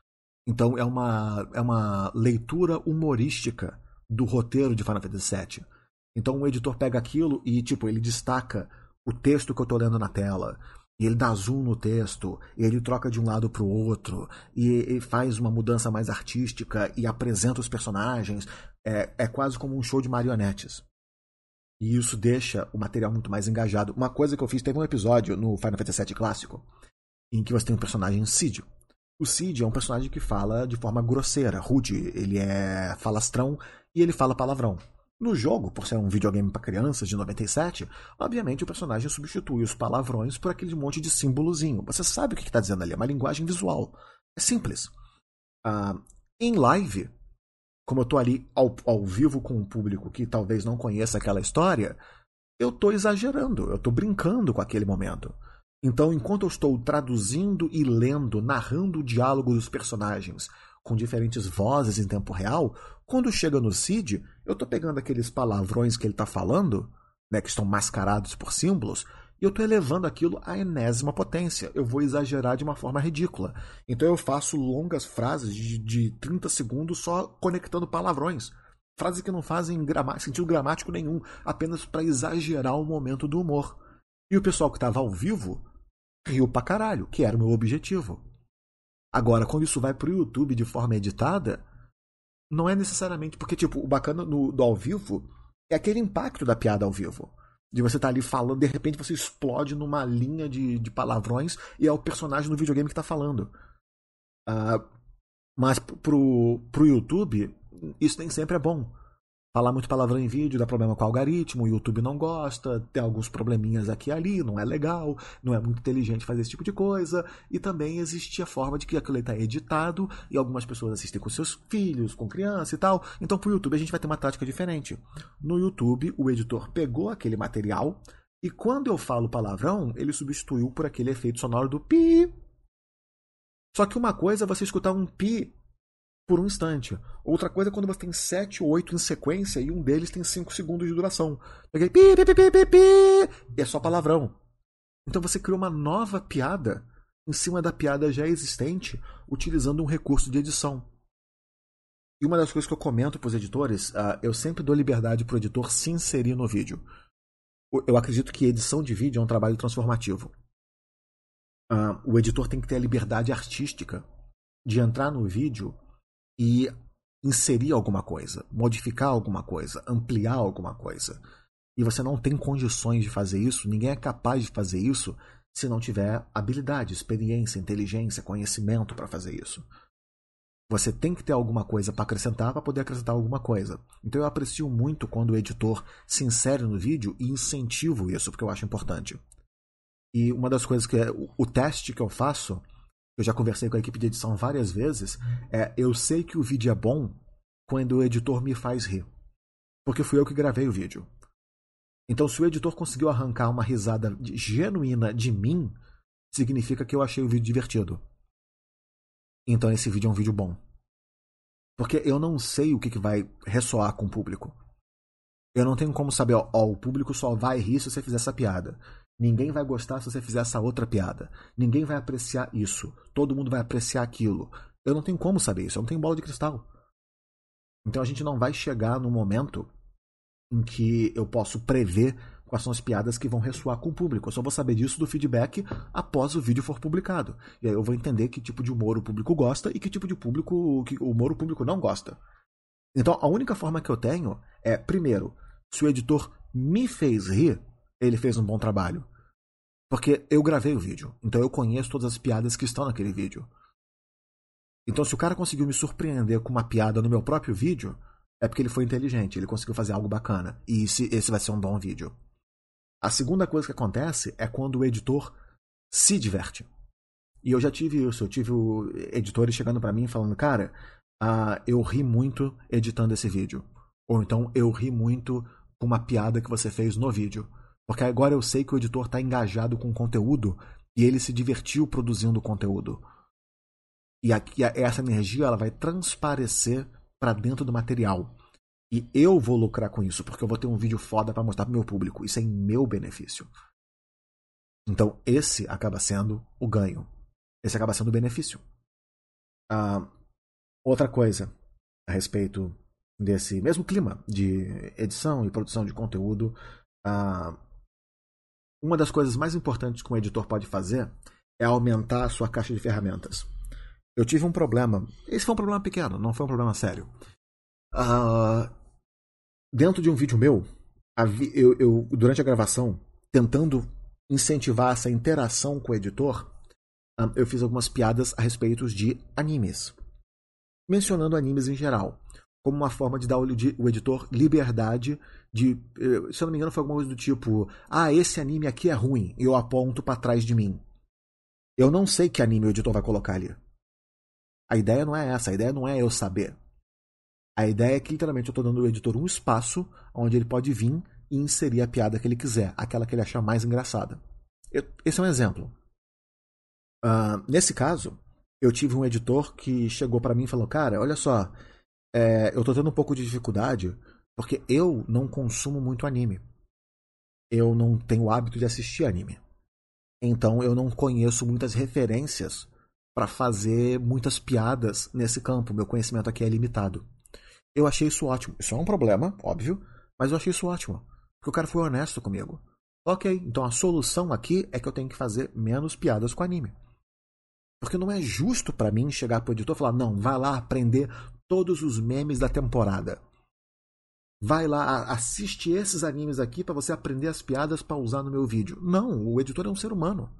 Então é uma leitura humorística do roteiro de Final Fantasy VII. Então o editor pega aquilo e, tipo, ele destaca o texto que eu tô lendo na tela. E ele dá zoom no texto, e ele troca de um lado para o outro, e faz uma mudança mais artística e apresenta os personagens. É quase como um show de marionetes. E isso deixa o material muito mais engajado. Uma coisa que eu fiz, teve um episódio no Final Fantasy VII Clássico, em que você tem um personagem Cid. O Cid é um personagem que fala de forma grosseira, rude, ele é falastrão e ele fala palavrão. No jogo, por ser um videogame para crianças de 97, obviamente o personagem substitui os palavrões por aquele monte de símbolozinho. Você sabe o que está dizendo ali, é uma linguagem visual. É simples. Em live, como eu estou ali ao vivo com um público que talvez não conheça aquela história, eu estou exagerando, eu estou brincando com aquele momento. Então, enquanto eu estou traduzindo e lendo, narrando o diálogo dos personagens com diferentes vozes em tempo real, quando chega no Cid, eu estou pegando aqueles palavrões que ele está falando, né, que estão mascarados por símbolos, e eu estou elevando aquilo à enésima potência. Eu vou exagerar de uma forma ridícula. Então eu faço longas frases de 30 segundos só conectando palavrões. Frases que não fazem sentido gramático nenhum, apenas para exagerar o momento do humor. E o pessoal que estava ao vivo riu pra caralho, que era o meu objetivo. Agora, quando isso vai pro YouTube de forma editada, não é necessariamente. Porque, tipo, o bacana do ao vivo é aquele impacto da piada ao vivo. De você estar ali falando, de repente você explode numa linha de palavrões e é o personagem do videogame que tá falando. Mas pro YouTube, isso nem sempre é bom. Falar muito palavrão em vídeo dá problema com o algoritmo, o YouTube não gosta, tem alguns probleminhas aqui e ali, não é legal, não é muito inteligente fazer esse tipo de coisa. E também existe a forma de que aquilo está editado e algumas pessoas assistem com seus filhos, com criança e tal. Então pro YouTube a gente vai ter uma tática diferente. No YouTube, o editor pegou aquele material e quando eu falo palavrão, ele substituiu por aquele efeito sonoro do pi. Só que uma coisa é você escutar um pi por um instante. Outra coisa é quando você tem 7 ou 8 em sequência e um deles tem 5 segundos de duração. Peguei pi, pi, pi, pi, pi, pi, e é só palavrão. Então você criou uma nova piada em cima da piada já existente, utilizando um recurso de edição. E uma das coisas que eu comento para os editores, eu sempre dou liberdade para o editor se inserir no vídeo. Eu acredito que edição de vídeo é um trabalho transformativo. O editor tem que ter a liberdade artística de entrar no vídeo e inserir alguma coisa, modificar alguma coisa, ampliar alguma coisa. E você não tem condições de fazer isso, ninguém é capaz de fazer isso se não tiver habilidade, experiência, inteligência, conhecimento para fazer isso. Você tem que ter alguma coisa para acrescentar para poder acrescentar alguma coisa. Então eu aprecio muito quando o editor se insere no vídeo e incentivo isso, porque eu acho importante. E uma das coisas que é o teste que eu faço, eu já conversei com a equipe de edição várias vezes, eu sei que o vídeo é bom quando o editor me faz rir. Porque fui eu que gravei o vídeo. Então, se o editor conseguiu arrancar uma risada genuína de mim, significa que eu achei o vídeo divertido. Então, esse vídeo é um vídeo bom. Porque eu não sei o que vai ressoar com o público. Eu não tenho como saber, o público só vai rir se você fizer essa piada. Ninguém vai gostar se você fizer essa outra piada. Ninguém vai apreciar isso. Todo mundo vai apreciar aquilo. Eu não tenho como saber isso. Eu não tenho bola de cristal. Então a gente não vai chegar no momento em que eu posso prever quais são as piadas que vão ressoar com o público. Eu só vou saber disso do feedback após o vídeo for publicado. E aí eu vou entender que tipo de humor o público gosta e que tipo de humor o público não gosta. Então a única forma que eu tenho é, primeiro, se o editor me fez rir, ele fez um bom trabalho. Porque eu gravei o vídeo. Então eu conheço todas as piadas que estão naquele vídeo. Então se o cara conseguiu me surpreender com uma piada no meu próprio vídeo, é porque ele foi inteligente, ele conseguiu fazer algo bacana. E esse vai ser um bom vídeo. A segunda coisa que acontece é quando o editor se diverte. E eu já tive isso. Eu tive editores chegando pra mim falando, cara, eu ri muito editando esse vídeo. Ou então eu ri muito com uma piada que você fez no vídeo. Porque agora eu sei que o editor está engajado com o conteúdo e ele se divertiu produzindo o conteúdo. E essa energia ela vai transparecer para dentro do material. E eu vou lucrar com isso, porque eu vou ter um vídeo foda para mostrar pro meu público. Isso é em meu benefício. Então esse acaba sendo o ganho. Esse acaba sendo o benefício. Outra coisa a respeito desse mesmo clima de edição e produção de conteúdo, ah, uma das coisas mais importantes que um editor pode fazer é aumentar a sua caixa de ferramentas. Eu tive um problema. Esse foi um problema pequeno, não foi um problema sério. Ah, dentro de um vídeo meu, durante a gravação, tentando incentivar essa interação com o editor, eu fiz algumas piadas a respeito de animes. Mencionando animes em geral, como uma forma de dar ao editor liberdade de, se eu não me engano, foi alguma coisa do tipo: ah, esse anime aqui é ruim, e eu aponto para trás de mim. Eu não sei que anime o editor vai colocar ali. A ideia não é essa, a ideia não é eu saber. A ideia é que literalmente eu estou dando ao editor um espaço onde ele pode vir e inserir a piada que ele quiser, aquela que ele achar mais engraçada. Esse é um exemplo. Nesse caso, eu tive um editor que chegou para mim e falou: cara, olha só, eu tô tendo um pouco de dificuldade porque eu não consumo muito anime. Eu não tenho o hábito de assistir anime. Então eu não conheço muitas referências para fazer muitas piadas nesse campo. Meu conhecimento aqui é limitado. Eu achei isso ótimo. Isso é um problema, óbvio, mas eu achei isso ótimo. Porque o cara foi honesto comigo. Ok, então a solução aqui é que eu tenho que fazer menos piadas com anime. Porque não é justo para mim chegar pro editor e falar: não, vai lá aprender todos os memes da temporada. Vai lá, assiste esses animes aqui para você aprender as piadas para usar no meu vídeo. Não, o editor é um ser humano.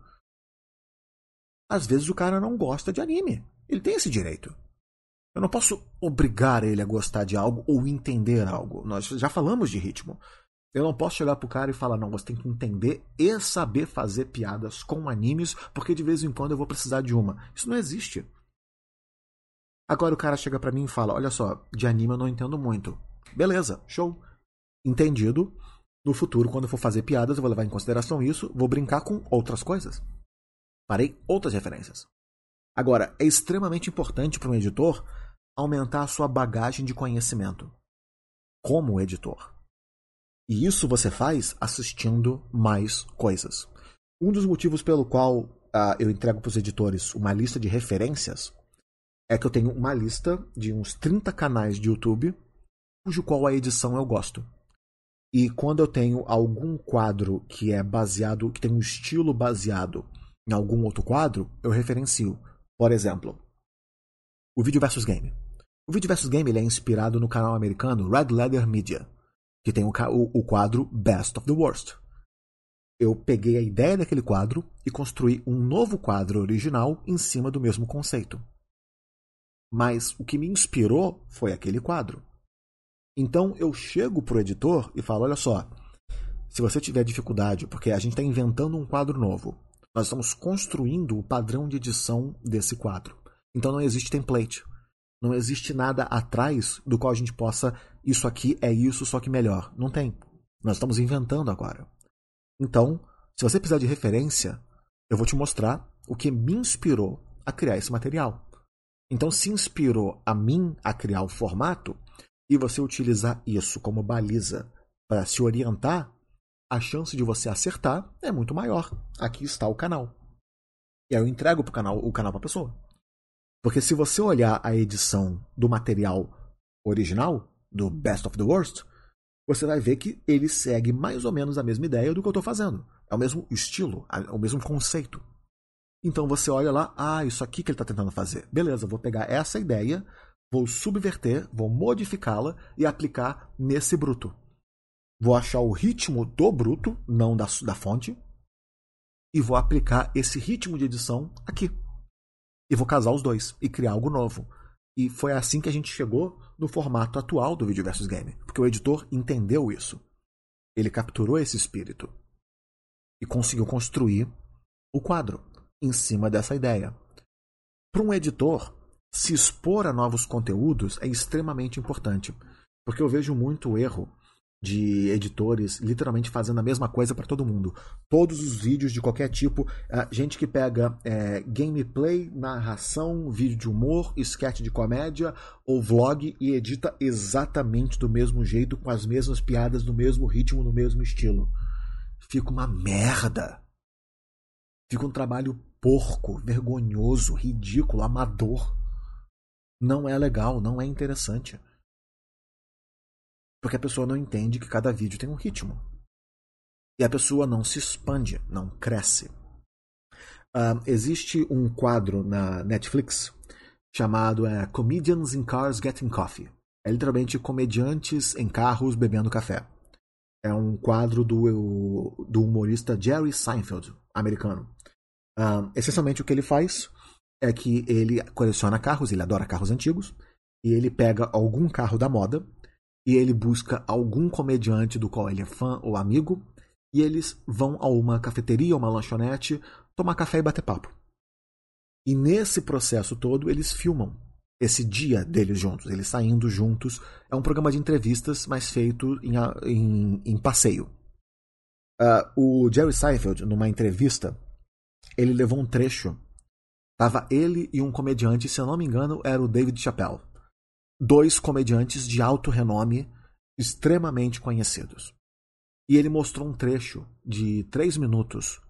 Às vezes o cara não gosta de anime. Ele tem esse direito. Eu não posso obrigar ele a gostar de algo ou entender algo. Nós já falamos de ritmo. Eu não posso chegar pro cara e falar: não, você tem que entender e saber fazer piadas com animes, porque de vez em quando eu vou precisar de uma. Isso não existe. Agora o cara chega pra mim e fala: olha só, de anime eu não entendo muito. Beleza, show. Entendido. No futuro, quando eu for fazer piadas, eu vou levar em consideração isso, vou brincar com outras coisas. Farei outras referências. Agora, é extremamente importante para um editor aumentar a sua bagagem de conhecimento como editor. E isso você faz assistindo mais coisas. Um dos motivos pelo qual eu entrego para os editores uma lista de referências é que eu tenho uma lista de uns 30 canais de YouTube cujo qual a edição eu gosto. E quando eu tenho algum quadro que é baseado, que tem um estilo baseado em algum outro quadro, eu referencio. Por exemplo, o Vídeo versus Game. O Vídeo versus Game ele é inspirado no canal americano Red Letter Media, que tem o quadro Best of the Worst. Eu peguei a ideia daquele quadro e construí um novo quadro original em cima do mesmo conceito. Mas o que me inspirou foi aquele quadro. Então eu chego pro editor e falo: olha só, se você tiver dificuldade, porque a gente está inventando um quadro novo, nós estamos construindo o padrão de edição desse quadro. Então não existe template. Não existe nada atrás do qual a gente possa: isso aqui é isso, só que melhor. Não tem. Nós estamos inventando agora. Então, se você precisar de referência, eu vou te mostrar o que me inspirou a criar esse material. Então, se inspirou a mim a criar o formato e você utilizar isso como baliza para se orientar, a chance de você acertar é muito maior. Aqui está o canal. E aí eu entrego o canal para a pessoa. Porque se você olhar a edição do material original, do Best of the Worst, você vai ver que ele segue mais ou menos a mesma ideia do que eu estou fazendo. É o mesmo estilo, é o mesmo conceito. Então você olha lá: isso aqui que ele está tentando fazer. Beleza, vou pegar essa ideia, vou subverter, vou modificá-la e aplicar nesse bruto. Vou achar o ritmo do bruto, não da fonte, e vou aplicar esse ritmo de edição aqui. E vou casar os dois e criar algo novo. E foi assim que a gente chegou no formato atual do Vídeo versus Game. Porque o editor entendeu isso. Ele capturou esse espírito. E conseguiu construir o quadro em cima dessa ideia. Para um editor, se expor a novos conteúdos é extremamente importante. Porque eu vejo muito erro de editores literalmente fazendo a mesma coisa para todo mundo. Todos os vídeos de qualquer tipo, gente que pega gameplay, narração, vídeo de humor, sketch de comédia ou vlog e edita exatamente do mesmo jeito, com as mesmas piadas, no mesmo ritmo, no mesmo estilo. Fica uma merda. Fica um trabalho porco, vergonhoso, ridículo, amador. Não é legal, não é interessante. Porque a pessoa não entende que cada vídeo tem um ritmo. E a pessoa não se expande, não cresce. Existe um quadro na Netflix chamado Comedians in Cars Getting Coffee. É literalmente comediantes em carros bebendo café. É um quadro do humorista Jerry Seinfeld, americano. Essencialmente o que ele faz é que ele coleciona carros, ele adora carros antigos, e ele pega algum carro da moda e ele busca algum comediante do qual ele é fã ou amigo, e eles vão a uma cafeteria, uma lanchonete, tomar café e bater papo. E nesse processo todo eles filmam esse dia deles juntos, eles saindo juntos. É um programa de entrevistas, mas feito em passeio. O Jerry Seinfeld, numa entrevista, ele levou um trecho. Tava ele e um comediante, se eu não me engano, era o David Chappelle. 2 comediantes de alto renome, extremamente conhecidos. E ele mostrou um trecho de 3 minutos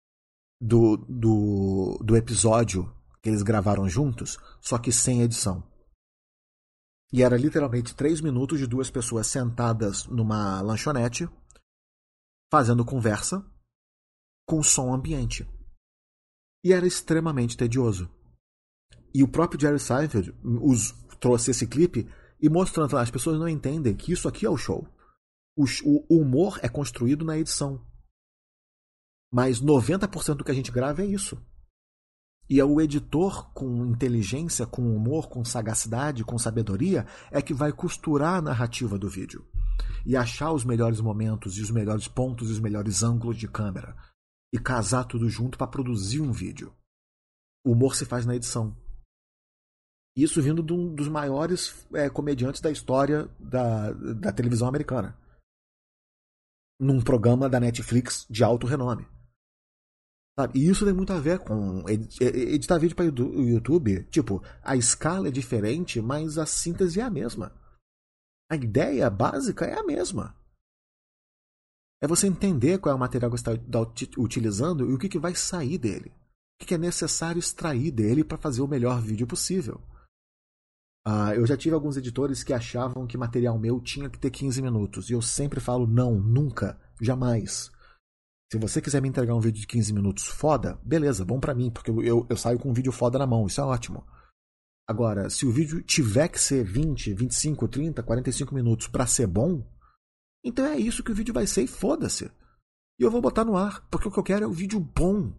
do episódio que eles gravaram juntos, só que sem edição. E era literalmente 3 minutos de 2 pessoas sentadas numa lanchonete, fazendo conversa, com som ambiente. E era extremamente tedioso. E o próprio Jerry Seinfeld trouxe esse clipe e mostrando que as pessoas não entendem que isso aqui é o show. O humor é construído na edição. Mas 90% do que a gente grava é isso. E é o editor com inteligência, com humor, com sagacidade, com sabedoria, é que vai costurar a narrativa do vídeo. E achar os melhores momentos, e os melhores pontos, e os melhores ângulos de câmera. E casar tudo junto para produzir um vídeo. O humor se faz na edição. Isso vindo de um dos maiores comediantes da história da televisão americana. Num programa da Netflix de alto renome. Sabe? E isso tem muito a ver com editar vídeo para o YouTube. Tipo, a escala é diferente, mas a síntese é a mesma. A ideia básica é a mesma. É você entender qual é o material que você está utilizando e o que vai sair dele. O que é necessário extrair dele para fazer o melhor vídeo possível. Eu já tive alguns editores que achavam que material meu tinha que ter 15 minutos. E eu sempre falo, não, nunca, jamais. Se você quiser me entregar um vídeo de 15 minutos foda, beleza, bom pra mim, porque eu saio com um vídeo foda na mão, isso é ótimo. Agora, se o vídeo tiver que ser 20, 25, 30, 45 minutos pra ser bom, então é isso que o vídeo vai ser e foda-se. E eu vou botar no ar, porque o que eu quero é um vídeo bom.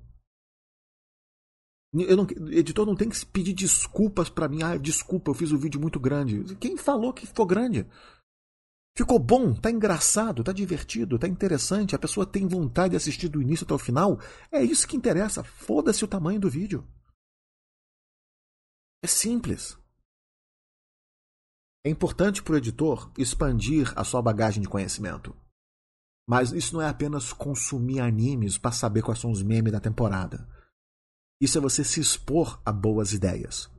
O editor não tem que pedir desculpas pra mim. Desculpa, eu fiz um vídeo muito grande. Quem falou que ficou grande? Ficou bom, tá engraçado, tá divertido, tá interessante, a pessoa tem vontade de assistir do início até o final. É isso que interessa, foda-se o tamanho do vídeo. É simples. É importante para o editor expandir a sua bagagem de conhecimento. Mas isso não é apenas consumir animes para saber quais são os memes da temporada. Isso é você se expor a boas ideias.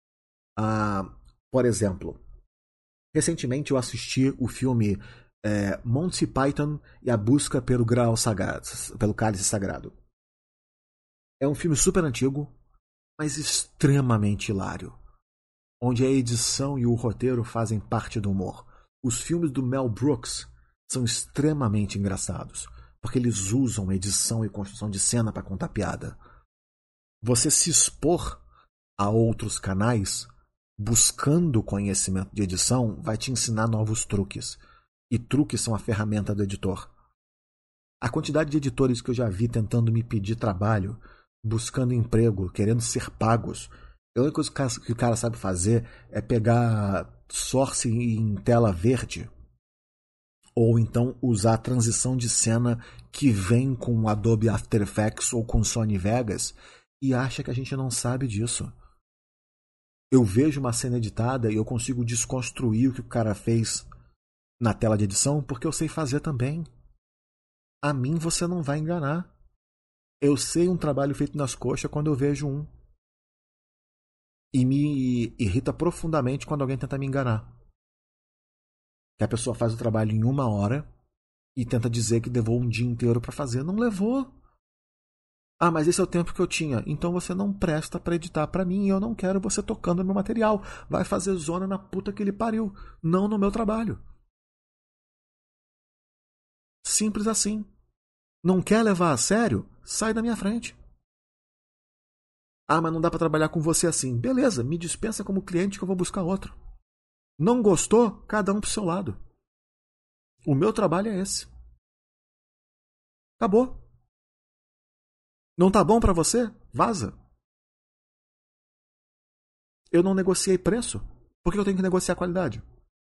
Por exemplo, recentemente eu assisti o filme Monty Python e a Busca pelo Graal Sagrado, pelo Cálice Sagrado. É um filme super antigo, mas extremamente hilário, onde a edição e o roteiro fazem parte do humor. Os filmes do Mel Brooks são extremamente engraçados, porque eles usam edição e construção de cena para contar piada. Você se expor a outros canais buscando conhecimento de edição vai te ensinar novos truques. E truques são a ferramenta do editor. A quantidade de editores que eu já vi tentando me pedir trabalho, buscando emprego, querendo ser pagos. A única coisa que o cara sabe fazer é pegar source em tela verde. Ou então usar a transição de cena que vem com o Adobe After Effects ou com Sony Vegas e acha que a gente não sabe disso. Eu vejo uma cena editada e eu consigo desconstruir o que o cara fez na tela de edição porque eu sei fazer também. A mim você não vai enganar. Eu sei um trabalho feito nas coxas quando eu vejo um. E me irrita profundamente quando alguém tenta me enganar. Que a pessoa faz o trabalho em 1 hora e tenta dizer que levou um dia inteiro para fazer. Não levou. Ah, mas esse é o tempo que eu tinha. Então você não presta pra editar pra mim e eu não quero você tocando no meu material. Vai fazer zona na puta que ele pariu. Não no meu trabalho. Simples assim. Não quer levar a sério? Sai da minha frente. Ah, mas não dá pra trabalhar com você assim. Beleza, me dispensa como cliente que eu vou buscar outro. Não gostou? Cada um pro seu lado. O meu trabalho é esse. Acabou. Não tá bom pra você? Vaza. Eu não negociei preço. Por que eu tenho que negociar qualidade?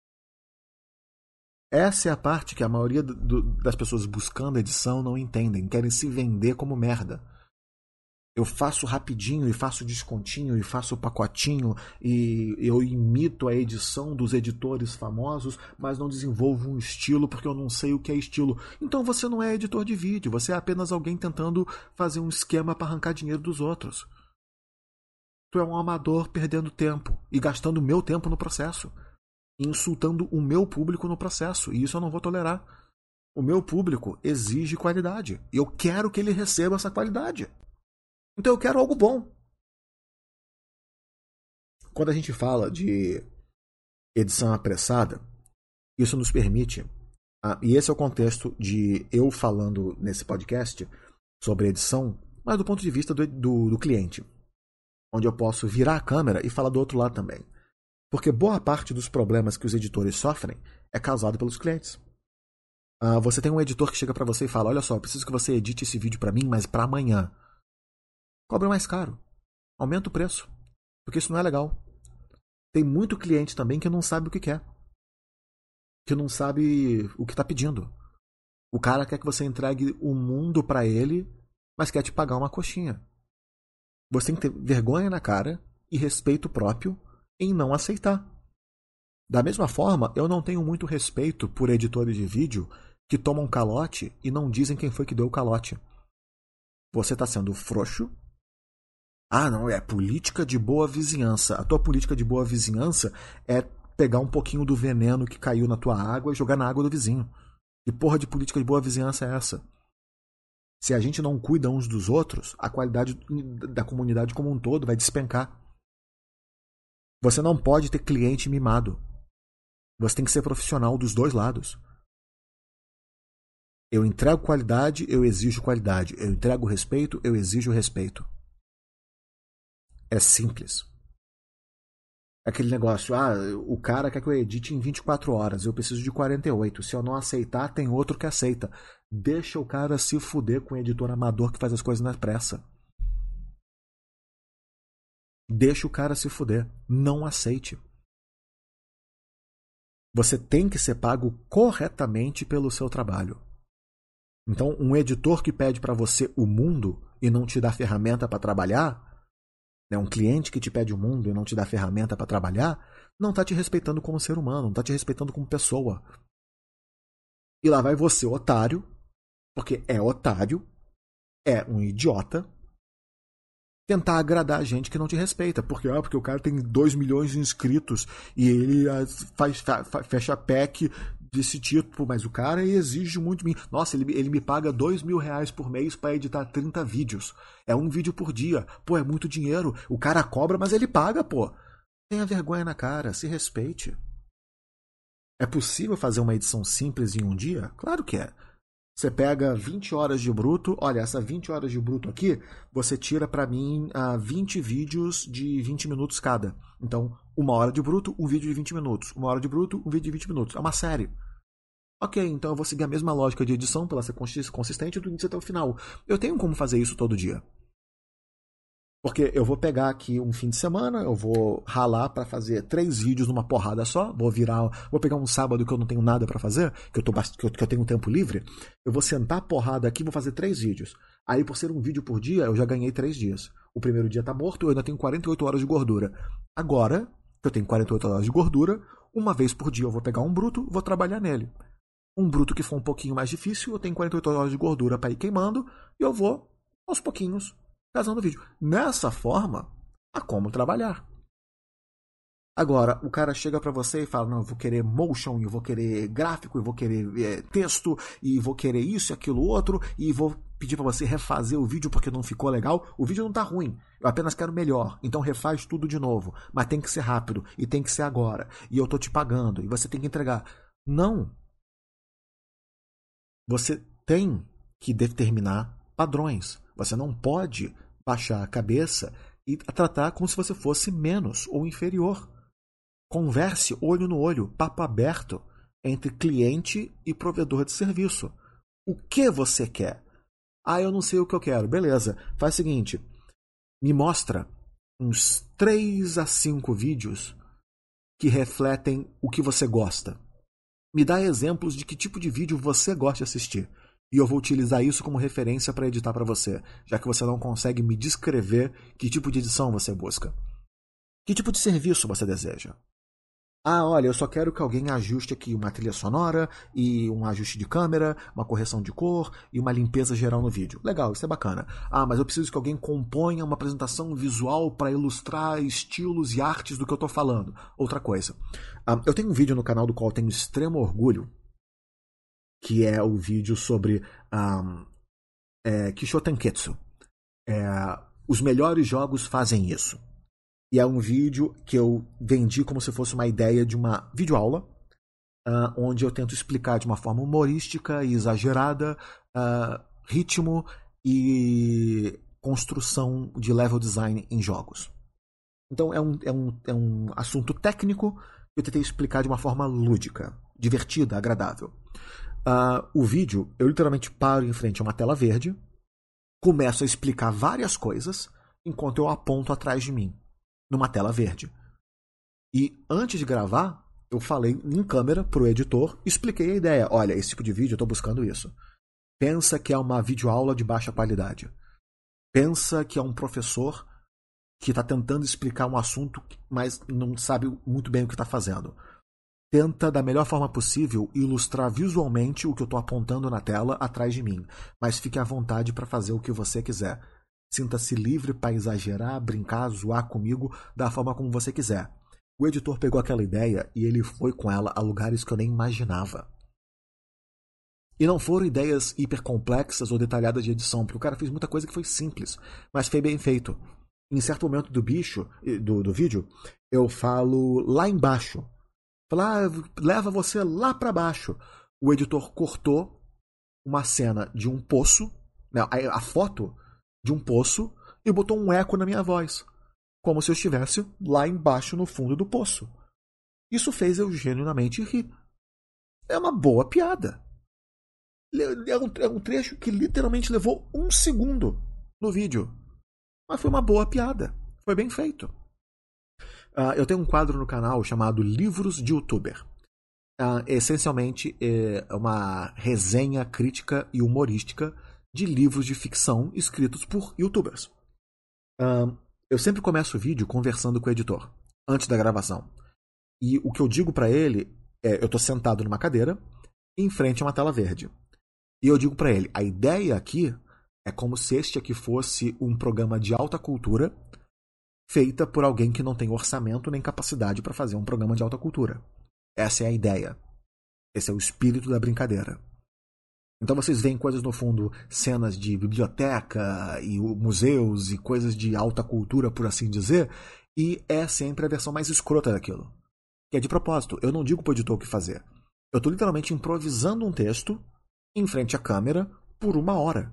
Essa é a parte que a maioria das pessoas buscando edição não entendem. Querem se vender como merda. Eu faço rapidinho e faço descontinho e faço pacotinho e eu imito a edição dos editores famosos, mas não desenvolvo um estilo porque eu não sei o que é estilo. Então você não é editor de vídeo, você é apenas alguém tentando fazer um esquema para arrancar dinheiro dos outros. Tu é um amador perdendo tempo e gastando o meu tempo no processo. E insultando o meu público no processo. E isso eu não vou tolerar. O meu público exige qualidade. E eu quero que ele receba essa qualidade. Então eu quero algo bom. Quando a gente fala de edição apressada, isso nos permite. E esse é o contexto de eu falando nesse podcast sobre edição, mas do ponto de vista do cliente. Onde eu posso virar a câmera e falar do outro lado também. Porque boa parte dos problemas que os editores sofrem é causado pelos clientes. Você tem um editor que chega para você e fala: olha só, eu preciso que você edite esse vídeo para mim, mas para amanhã. Cobra mais caro. Aumenta o preço. Porque isso não é legal. Tem muito cliente também que não sabe o que quer. Que não sabe o que está pedindo. O cara quer que você entregue o mundo para ele, mas quer te pagar uma coxinha. Você tem que ter vergonha na cara e respeito próprio em não aceitar. Da mesma forma, eu não tenho muito respeito por editores de vídeo que tomam calote e não dizem quem foi que deu o calote. Você está sendo frouxo. Ah, não, é política de boa vizinhança. A tua política de boa vizinhança é pegar um pouquinho do veneno que caiu na tua água e jogar na água do vizinho. Que porra de política de boa vizinhança é essa? Se a gente não cuida uns dos outros, a qualidade da comunidade como um todo vai despencar. Você não pode ter cliente mimado. Você tem que ser profissional dos dois lados. Eu entrego qualidade, eu exijo qualidade. Eu entrego respeito, eu exijo respeito. É simples. Aquele negócio, o cara quer que eu edite em 24 horas, eu preciso de 48. Se eu não aceitar, tem outro que aceita. Deixa o cara se fuder com o editor amador que faz as coisas na pressa. Deixa o cara se fuder. Não aceite. Você tem que ser pago corretamente pelo seu trabalho. Então, um editor que pede para você o mundo e não te dá ferramenta para trabalhar, um cliente que te pede o mundo e não te dá ferramenta para trabalhar, não está te respeitando como ser humano, não está te respeitando como pessoa. E lá vai você, otário, porque é otário, é um idiota, tentar agradar a gente que não te respeita. Porque o cara tem 2 milhões de inscritos e ele fecha PEC desse tipo, mas o cara exige muito de mim. Nossa, ele me paga R$2.000 por mês para editar 30 vídeos. É um vídeo por dia. Pô, é muito dinheiro. O cara cobra, mas ele paga, pô. Tenha vergonha na cara, se respeite. É possível fazer uma edição simples em um dia? Claro que é. Você pega 20 horas de bruto, olha, essa 20 horas de bruto aqui, você tira pra mim 20 vídeos de 20 minutos cada. Então, 1 hora de bruto, um vídeo de 20 minutos. 1 hora de bruto, um vídeo de 20 minutos. É uma série. Ok, então eu vou seguir a mesma lógica de edição, pra ela ser consistente do início até o final. Eu tenho como fazer isso todo dia. Porque eu vou pegar aqui um fim de semana, eu vou ralar pra fazer 3 vídeos numa porrada só, vou pegar um sábado que eu não tenho nada pra fazer, que eu tenho um tempo livre, eu vou sentar a porrada aqui e vou fazer 3 vídeos. Aí, por ser um vídeo por dia, eu já ganhei 3 dias. O primeiro dia tá morto, eu ainda tenho 48 horas de gordura. Agora, que eu tenho 48 horas de gordura, uma vez por dia eu vou pegar um bruto, vou trabalhar nele. Um bruto que for um pouquinho mais difícil, eu tenho 48 horas de gordura pra ir queimando, e eu vou, aos pouquinhos, fazendo o vídeo. Nessa forma, há como trabalhar. Agora, o cara chega pra você e fala: não, eu vou querer motion, eu vou querer gráfico, eu vou querer texto, e vou querer isso e aquilo outro, e vou pedir pra você refazer o vídeo porque não ficou legal. O vídeo não tá ruim, eu apenas quero melhor. Então refaz tudo de novo. Mas tem que ser rápido, e tem que ser agora. E eu tô te pagando, e você tem que entregar. Não. Você tem que determinar padrões. Você não pode baixar a cabeça e tratar como se você fosse menos ou inferior. Converse olho no olho, papo aberto, entre cliente e provedor de serviço. O que você quer? Ah, eu não sei o que eu quero. Beleza, faz o seguinte. Me mostra uns 3 a 5 vídeos que refletem o que você gosta. Me dá exemplos de que tipo de vídeo você gosta de assistir. E eu vou utilizar isso como referência para editar para você, já que você não consegue me descrever que tipo de edição você busca. Que tipo de serviço você deseja? Ah, olha, eu só quero que alguém ajuste aqui uma trilha sonora e um ajuste de câmera, uma correção de cor e uma limpeza geral no vídeo. Legal, isso é bacana. Ah, mas eu preciso que alguém componha uma apresentação visual para ilustrar estilos e artes do que eu estou falando. Outra coisa. Eu tenho um vídeo no canal do qual eu tenho extremo orgulho, que é o vídeo sobre Kisho Tenketsu. Os melhores jogos fazem isso. E é um vídeo que eu vendi como se fosse uma ideia de uma videoaula, onde eu tento explicar de uma forma humorística e exagerada ritmo e construção de level design em jogos. Então é um assunto técnico que eu tentei explicar de uma forma lúdica, divertida, agradável. O vídeo, eu literalmente paro em frente a uma tela verde, começo a explicar várias coisas, enquanto eu aponto atrás de mim, numa tela verde. E antes de gravar, eu falei em câmera pro editor, expliquei a ideia. Olha, esse tipo de vídeo eu tô buscando isso. Pensa que é uma videoaula de baixa qualidade. Pensa que é um professor que está tentando explicar um assunto, mas não sabe muito bem o que está fazendo. Tenta, da melhor forma possível, ilustrar visualmente o que eu estou apontando na tela atrás de mim. Mas fique à vontade para fazer o que você quiser. Sinta-se livre para exagerar, brincar, zoar comigo da forma como você quiser. O editor pegou aquela ideia e ele foi com ela a lugares que eu nem imaginava. E não foram ideias hiper complexas ou detalhadas de edição, porque o cara fez muita coisa que foi simples, mas foi bem feito. Em certo momento do vídeo, eu falo lá embaixo. Leva você lá para baixo. O editor cortou uma cena de um poço, né, a foto de um poço, e botou um eco na minha voz, como se eu estivesse lá embaixo no fundo do poço. Isso fez eu genuinamente rir. É uma boa piada. É um trecho que literalmente levou 1 segundo no vídeo. Mas foi uma boa piada. Foi bem feito. Eu tenho um quadro no canal chamado Livros de Youtuber. Essencialmente é uma resenha crítica e humorística de livros de ficção escritos por youtubers. Eu sempre começo o vídeo conversando com o editor, antes da gravação. E o que eu digo pra ele é, eu tô sentado numa cadeira, em frente a uma tela verde. E eu digo pra ele, a ideia aqui é como se este aqui fosse um programa de alta cultura feita por alguém que não tem orçamento nem capacidade para fazer um programa de alta cultura. Essa é a ideia. Esse é o espírito da brincadeira. Então vocês veem coisas no fundo, cenas de biblioteca e museus e coisas de alta cultura, por assim dizer, e é sempre a versão mais escrota daquilo. Que é de propósito, eu não digo pro editor o que fazer. Eu tô literalmente improvisando um texto em frente à câmera por 1 hora.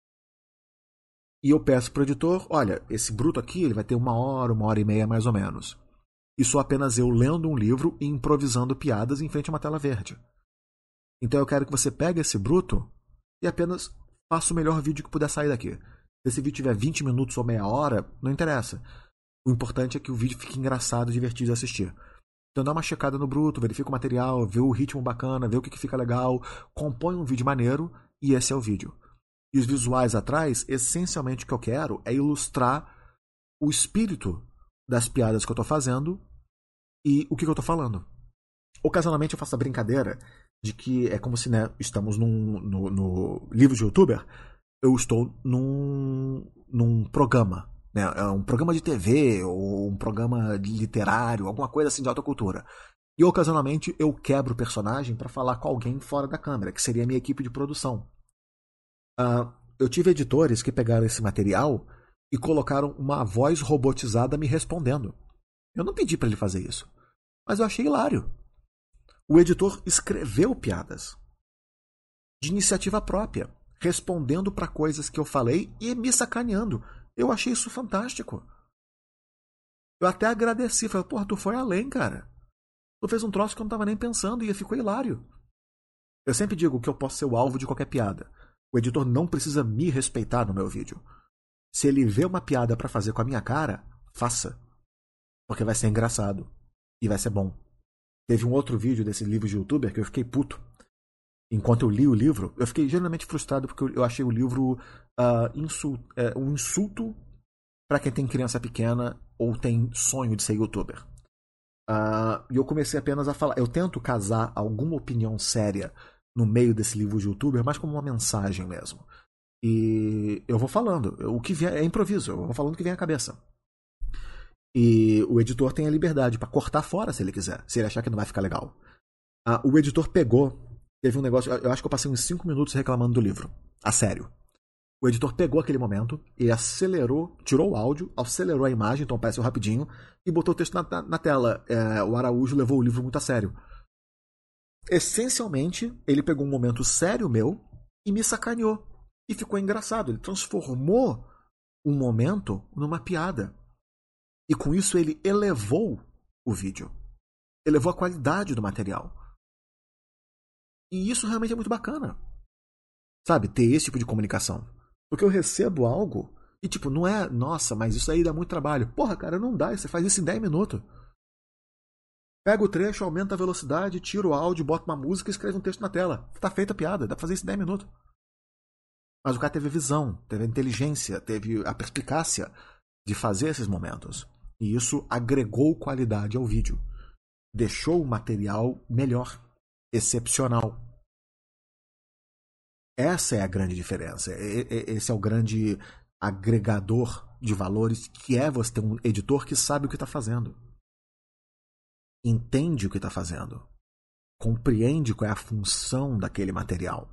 E eu peço pro editor, olha, esse bruto aqui ele vai ter 1 hora, 1h30 mais ou menos. E sou apenas eu lendo um livro e improvisando piadas em frente a uma tela verde. Então eu quero que você pegue esse bruto e apenas faça o melhor vídeo que puder sair daqui. Se esse vídeo tiver 20 minutos ou meia hora, não interessa. O importante é que o vídeo fique engraçado e divertido de assistir. Então dá uma checada no bruto, verifica o material, vê o ritmo bacana, vê o que fica legal, compõe um vídeo maneiro e esse é o vídeo. E os visuais atrás, essencialmente o que eu quero é ilustrar o espírito das piadas que eu estou fazendo e o que eu estou falando. Ocasionalmente eu faço a brincadeira de que é como se, né, estamos no livro de youtuber, eu estou num programa, né, é um programa de TV ou um programa literário, alguma coisa assim de alta cultura. E ocasionalmente eu quebro o personagem para falar com alguém fora da câmera, que seria a minha equipe de produção. eu tive editores que pegaram esse material e colocaram uma voz robotizada me respondendo. Eu não pedi para ele fazer isso, mas eu achei hilário. O editor escreveu piadas de iniciativa própria, respondendo para coisas que eu falei e me sacaneando. Eu achei isso fantástico. Eu até agradeci, falei, porra, tu foi além, cara. Tu fez um troço que eu não tava nem pensando e ficou hilário. Eu sempre digo que eu posso ser o alvo de qualquer piada. O editor não precisa me respeitar no meu vídeo. Se ele vê uma piada pra fazer com a minha cara, faça. Porque vai ser engraçado. E vai ser bom. Teve um outro vídeo desse livro de youtuber que eu fiquei puto. Enquanto eu li o livro, eu fiquei genuinamente frustrado porque eu achei o livro um insulto pra quem tem criança pequena ou tem sonho de ser youtuber. E eu comecei apenas a falar. Eu tento casar alguma opinião séria no meio desse livro de youtuber, mas como uma mensagem mesmo. E eu vou falando. O que vier é improviso. Eu vou falando o que vem à cabeça. E o editor tem a liberdade para cortar fora se ele quiser, se ele achar que não vai ficar legal. O editor pegou. Teve um negócio. Eu acho que eu passei uns 5 minutos reclamando do livro. A sério. O editor pegou aquele momento e acelerou, tirou o áudio, acelerou a imagem, então apareceu rapidinho, e botou o texto na tela. O Araújo levou o livro muito a sério. Essencialmente, ele pegou um momento sério meu e me sacaneou. E ficou engraçado. Ele transformou um momento numa piada. E com isso ele elevou o vídeo. Elevou a qualidade do material. E isso realmente é muito bacana. Sabe, ter esse tipo de comunicação. Porque eu recebo algo e, tipo, não é, nossa, mas isso aí dá muito trabalho. Porra, cara, não dá. Você faz isso em 10 minutos. Pega o trecho, aumenta a velocidade, tira o áudio, bota uma música e escreve um texto na tela. Tá feita a piada. Dá pra fazer isso em 10 minutos. Mas o cara teve a visão, teve a inteligência, teve a perspicácia de fazer esses momentos. E isso agregou qualidade ao vídeo. Deixou o material melhor. Excepcional. Essa é a grande diferença. Esse é o grande agregador de valores, que é você ter um editor que sabe o que está fazendo. Entende o que está fazendo. Compreende qual é a função daquele material.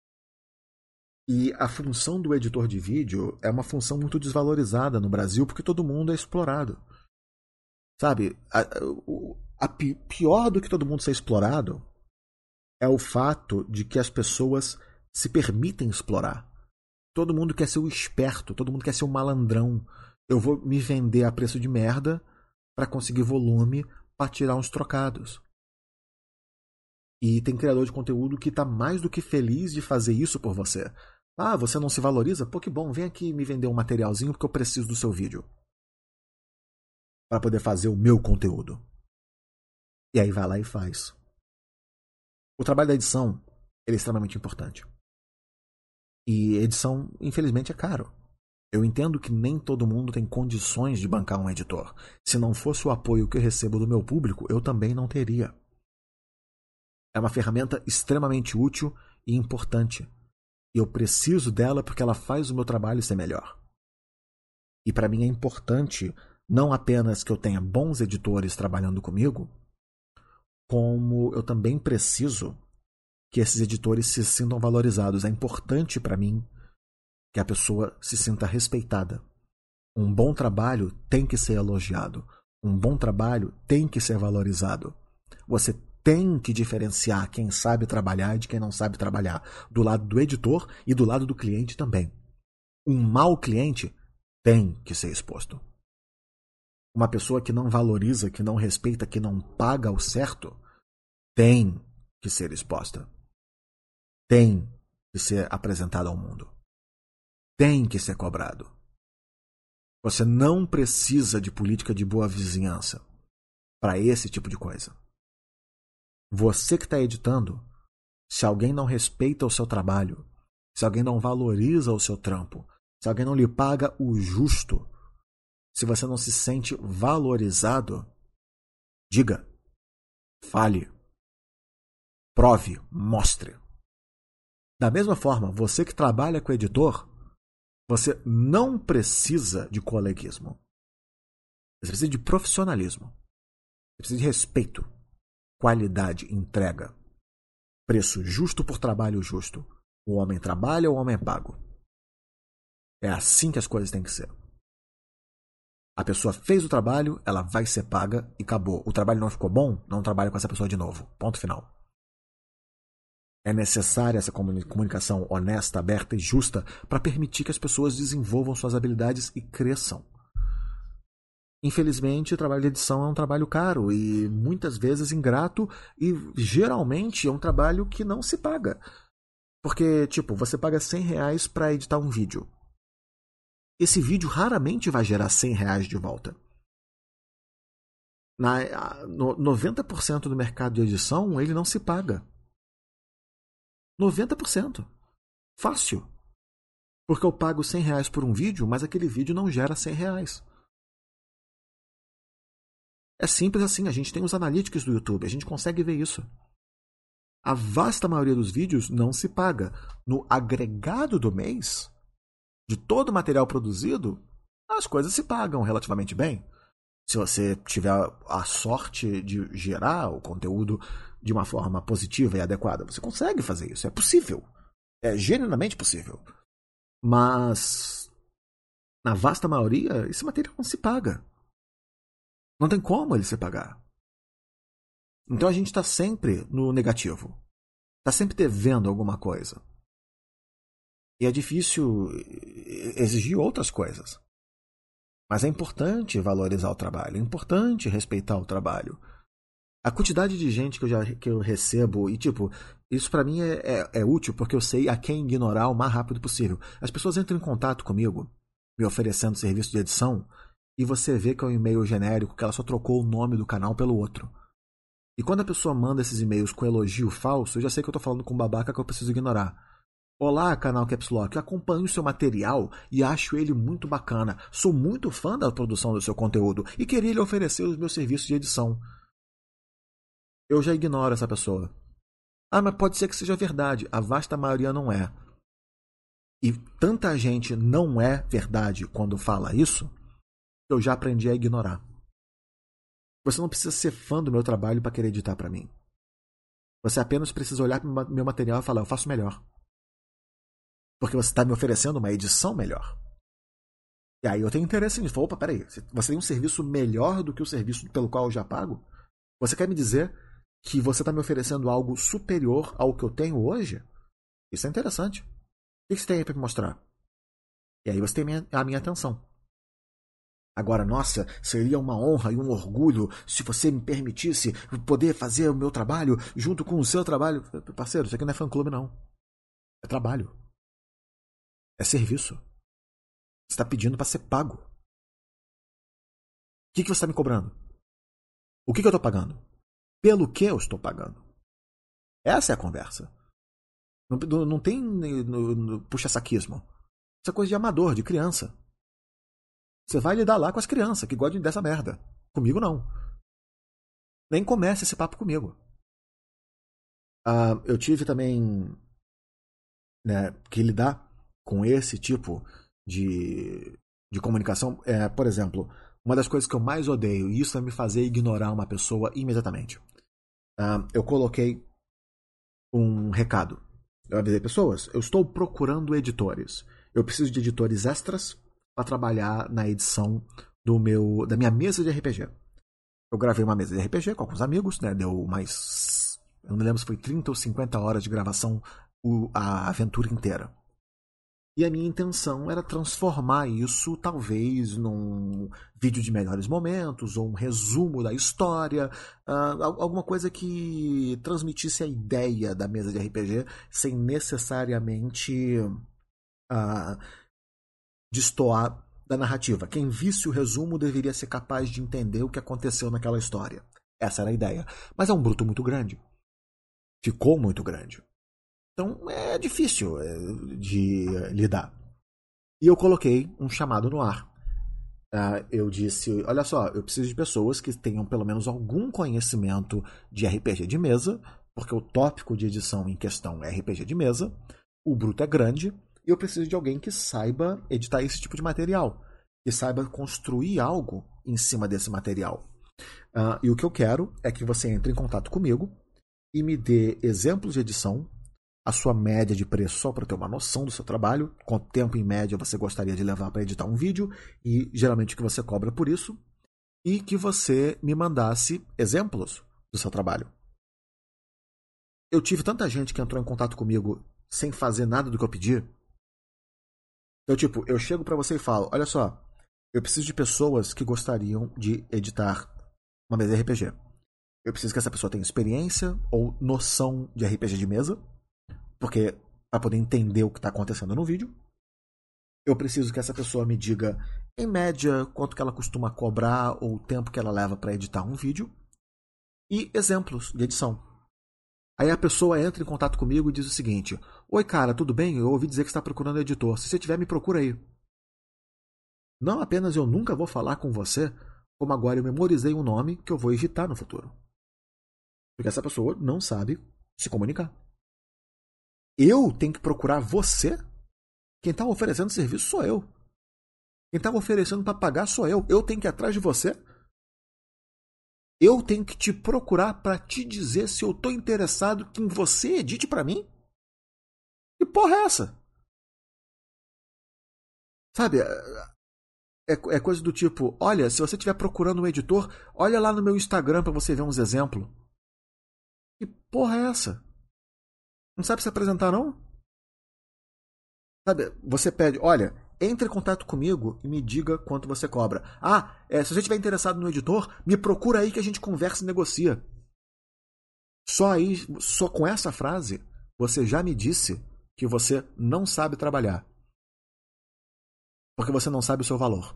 E a função do editor de vídeo é uma função muito desvalorizada no Brasil, porque todo mundo é explorado. Sabe, pior do que todo mundo ser explorado é o fato de que as pessoas se permitem explorar. Todo mundo quer ser o esperto, todo mundo quer ser o malandrão. Eu vou me vender a preço de merda para conseguir volume, para tirar uns trocados. E tem criador de conteúdo que está mais do que feliz de fazer isso por você. Ah, você não se valoriza? Pô, que bom, vem aqui me vender um materialzinho porque eu preciso do seu vídeo. Para poder fazer o meu conteúdo. E aí vai lá e faz. O trabalho da edição ele é extremamente importante. E edição, infelizmente, é caro. Eu entendo que nem todo mundo tem condições de bancar um editor. Se não fosse o apoio que eu recebo do meu público, eu também não teria. É uma ferramenta extremamente útil e importante. E eu preciso dela porque ela faz o meu trabalho ser melhor. E para mim é importante não apenas que eu tenha bons editores trabalhando comigo, como eu também preciso que esses editores se sintam valorizados. É importante para mim que a pessoa se sinta respeitada. Um bom trabalho tem que ser elogiado. Um bom trabalho tem que ser valorizado. Você tem que diferenciar quem sabe trabalhar de quem não sabe trabalhar, do lado do editor e do lado do cliente também. Um mau cliente tem que ser exposto. Uma pessoa que não valoriza, que não respeita, que não paga o certo, tem que ser exposta. Tem que ser apresentada ao mundo. Tem que ser cobrado. Você não precisa de política de boa vizinhança para esse tipo de coisa. Você que está editando, se alguém não respeita o seu trabalho, se alguém não valoriza o seu trampo, se alguém não lhe paga o justo, se você não se sente valorizado, diga, fale, prove, mostre. Da mesma forma, você que trabalha com o editor, você não precisa de coleguismo. Você precisa de profissionalismo. Você precisa de respeito, qualidade, entrega. Preço justo por trabalho justo. O homem trabalha, o homem é pago. É assim que as coisas têm que ser. A pessoa fez o trabalho, ela vai ser paga e acabou. O trabalho não ficou bom, não trabalha com essa pessoa de novo. Ponto final. É necessária essa comunicação honesta, aberta e justa para permitir que as pessoas desenvolvam suas habilidades e cresçam. Infelizmente, o trabalho de edição é um trabalho caro e muitas vezes ingrato e geralmente é um trabalho que não se paga. Porque, tipo, você paga R$100 para editar um vídeo. Esse vídeo raramente vai gerar R$100 de volta. 90% do mercado de edição, ele não se paga. 90%. Fácil. Porque eu pago R$100 por um vídeo, mas aquele vídeo não gera R$100. É simples assim, a gente tem os analytics do YouTube, a gente consegue ver isso. A vasta maioria dos vídeos não se paga. No agregado do mês, de todo o material produzido, as coisas se pagam relativamente bem. Se você tiver a sorte de gerar o conteúdo de uma forma positiva e adequada, você consegue fazer isso. É possível. É genuinamente possível. Mas, na vasta maioria, esse material não se paga. Não tem como ele se pagar. Então a gente está sempre no negativo. Está sempre devendo alguma coisa. E é difícil exigir outras coisas. Mas é importante valorizar o trabalho, é importante respeitar o trabalho. A quantidade de gente que eu recebo, e tipo, isso pra mim é útil porque eu sei a quem ignorar o mais rápido possível. As pessoas entram em contato comigo, me oferecendo serviço de edição, e você vê que é um e-mail genérico que ela só trocou o nome do canal pelo outro. E quando a pessoa manda esses e-mails com elogio falso, eu já sei que eu tô falando com um babaca que eu preciso ignorar. Olá, canal Caps Lock. Eu acompanho o seu material e acho ele muito bacana. Sou muito fã da produção do seu conteúdo e queria lhe oferecer os meus serviços de edição. Eu já ignoro essa pessoa. Ah, mas pode ser que seja verdade. A vasta maioria não é. E tanta gente não é verdade quando fala isso, que eu já aprendi a ignorar. Você não precisa ser fã do meu trabalho para querer editar para mim. Você apenas precisa olhar para o meu material e falar, eu faço melhor. Porque você está me oferecendo uma edição melhor. E aí eu tenho interesse nisso. Opa, peraí. Você tem um serviço melhor do que o serviço pelo qual eu já pago? Você quer me dizer que você está me oferecendo algo superior ao que eu tenho hoje? Isso é interessante. O que você tem aí para me mostrar? E aí você tem a minha atenção. Agora, nossa, seria uma honra e um orgulho se você me permitisse poder fazer o meu trabalho junto com o seu trabalho. Parceiro, isso aqui não é fã-clube, não. É trabalho. É serviço. Você está pedindo para ser pago. O que você está me cobrando? O que eu estou pagando? Pelo que eu estou pagando? Essa é a conversa. Não tem puxa-saquismo. Isso é coisa de amador, de criança. Você vai lidar lá com as crianças que gostam dessa merda. Comigo não. Nem comece esse papo comigo. Eu tive também, né, que lidar com esse tipo de comunicação. Por exemplo, uma das coisas que eu mais odeio, e isso vai me fazer ignorar uma pessoa imediatamente. Eu coloquei um recado. Eu avisei pessoas, eu estou procurando editores. Eu preciso de editores extras para trabalhar na edição da minha mesa de RPG. Eu gravei uma mesa de RPG com alguns amigos, né? Deu mais... Eu não me lembro se foi 30 ou 50 horas de gravação a aventura inteira. E a minha intenção era transformar isso, talvez, num vídeo de melhores momentos, ou um resumo da história, alguma coisa que transmitisse a ideia da mesa de RPG, sem necessariamente destoar da narrativa. Quem visse o resumo deveria ser capaz de entender o que aconteceu naquela história. Essa era a ideia. Mas é um bruto muito grande. Ficou muito grande. Então é difícil de lidar. E eu coloquei um chamado no ar. Eu disse, olha só, eu preciso de pessoas que tenham pelo menos algum conhecimento de RPG de mesa, porque o tópico de edição em questão é RPG de mesa, o bruto é grande, e eu preciso de alguém que saiba editar esse tipo de material, que saiba construir algo em cima desse material. E o que eu quero é que você entre em contato comigo e me dê exemplos de edição a sua média de preço só para ter uma noção do seu trabalho, quanto tempo em média você gostaria de levar para editar um vídeo e geralmente o que você cobra por isso, e que você me mandasse exemplos do seu trabalho. Eu tive tanta gente que entrou em contato comigo sem fazer nada do que eu pedi. Então, tipo, eu chego pra você e falo, olha só, eu preciso de pessoas que gostariam de editar uma mesa de RPG. Eu preciso que essa pessoa tenha experiência ou noção de RPG de mesa, porque para poder entender o que está acontecendo no vídeo. Eu preciso que essa pessoa me diga, em média, quanto que ela costuma cobrar ou o tempo que ela leva para editar um vídeo. E exemplos de edição. Aí a pessoa entra em contato comigo e diz o seguinte, oi cara, tudo bem? Eu ouvi dizer que você está procurando editor. Se você tiver, me procura aí. Não apenas eu nunca vou falar com você, como agora eu memorizei um nome que eu vou evitar no futuro. Porque essa pessoa não sabe se comunicar. Eu tenho que procurar você? Quem está oferecendo serviço sou eu. Quem está oferecendo para pagar sou eu. Eu tenho que ir atrás de você? Eu tenho que te procurar para te dizer se eu estou interessado que você edite para mim? Que porra é essa? Sabe, é coisa do tipo, olha, se você estiver procurando um editor, olha lá no meu Instagram para você ver uns exemplos. Que porra é essa? Não sabe se apresentar, não? Sabe, você pede, olha, entre em contato comigo e me diga quanto você cobra. Se você estiver interessado no editor, me procura aí que a gente conversa e negocia. Só com essa frase, você já me disse que você não sabe trabalhar. Porque você não sabe o seu valor.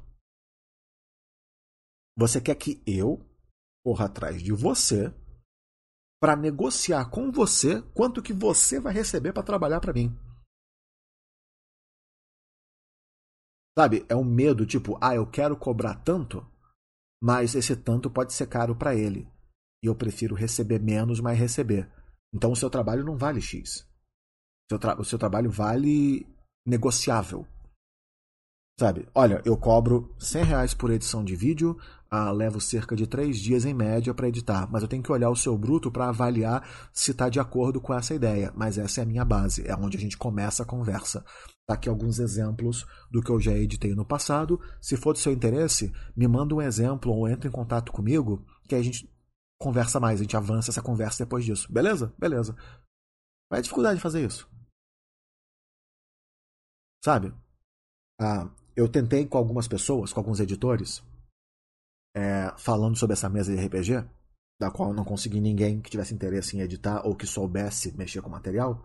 Você quer que eu corra atrás de você para negociar com você quanto que você vai receber para trabalhar para mim. Sabe, é um medo tipo, eu quero cobrar tanto, mas esse tanto pode ser caro para ele. E eu prefiro receber menos, mas receber. Então o seu trabalho não vale X. O seu trabalho vale negociável. Sabe, olha, eu cobro R$100 por edição de vídeo, levo cerca de 3 dias em média para editar, mas eu tenho que olhar o seu bruto para avaliar se está de acordo com essa ideia. Mas essa é a minha base, é onde a gente começa a conversa. Tá aqui alguns exemplos do que eu já editei no passado. Se for do seu interesse, me manda um exemplo ou entre em contato comigo, que aí a gente conversa mais, a gente avança essa conversa depois disso. Beleza? Beleza. Qual é a dificuldade de fazer isso? Sabe? Eu tentei com algumas pessoas, com alguns editores, falando sobre essa mesa de RPG, da qual eu não consegui ninguém que tivesse interesse em editar ou que soubesse mexer com material.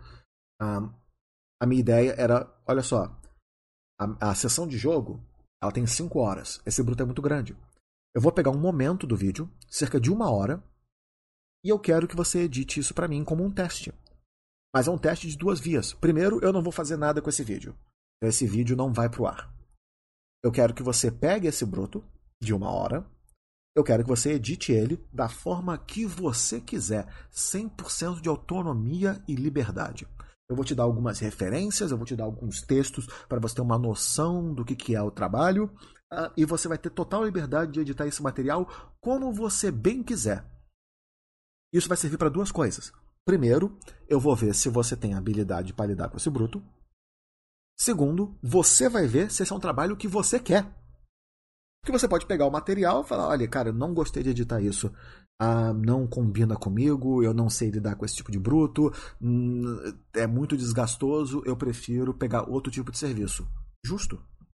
A minha ideia era, olha só, a sessão de jogo ela tem 5 horas. Esse bruto é muito grande. Eu vou pegar um momento do vídeo, cerca de 1 hora, e eu quero que você edite isso para mim como um teste. Mas é um teste de 2 vias. Primeiro, eu não vou fazer nada com esse vídeo. Esse vídeo não vai pro ar. Eu quero que você pegue esse bruto de 1 hora. Eu quero que você edite ele da forma que você quiser. 100% de autonomia e liberdade. Eu vou te dar algumas referências, eu vou te dar alguns textos para você ter uma noção do que é o trabalho. E você vai ter total liberdade de editar esse material como você bem quiser. Isso vai servir para 2 coisas. Primeiro, eu vou ver se você tem habilidade para lidar com esse bruto. Segundo, você vai ver se esse é um trabalho que você quer. Porque você pode pegar o material e falar, olha, cara, eu não gostei de editar isso. Não combina comigo, eu não sei lidar com esse tipo de bruto, é muito desgastoso, eu prefiro pegar outro tipo de serviço. Justo.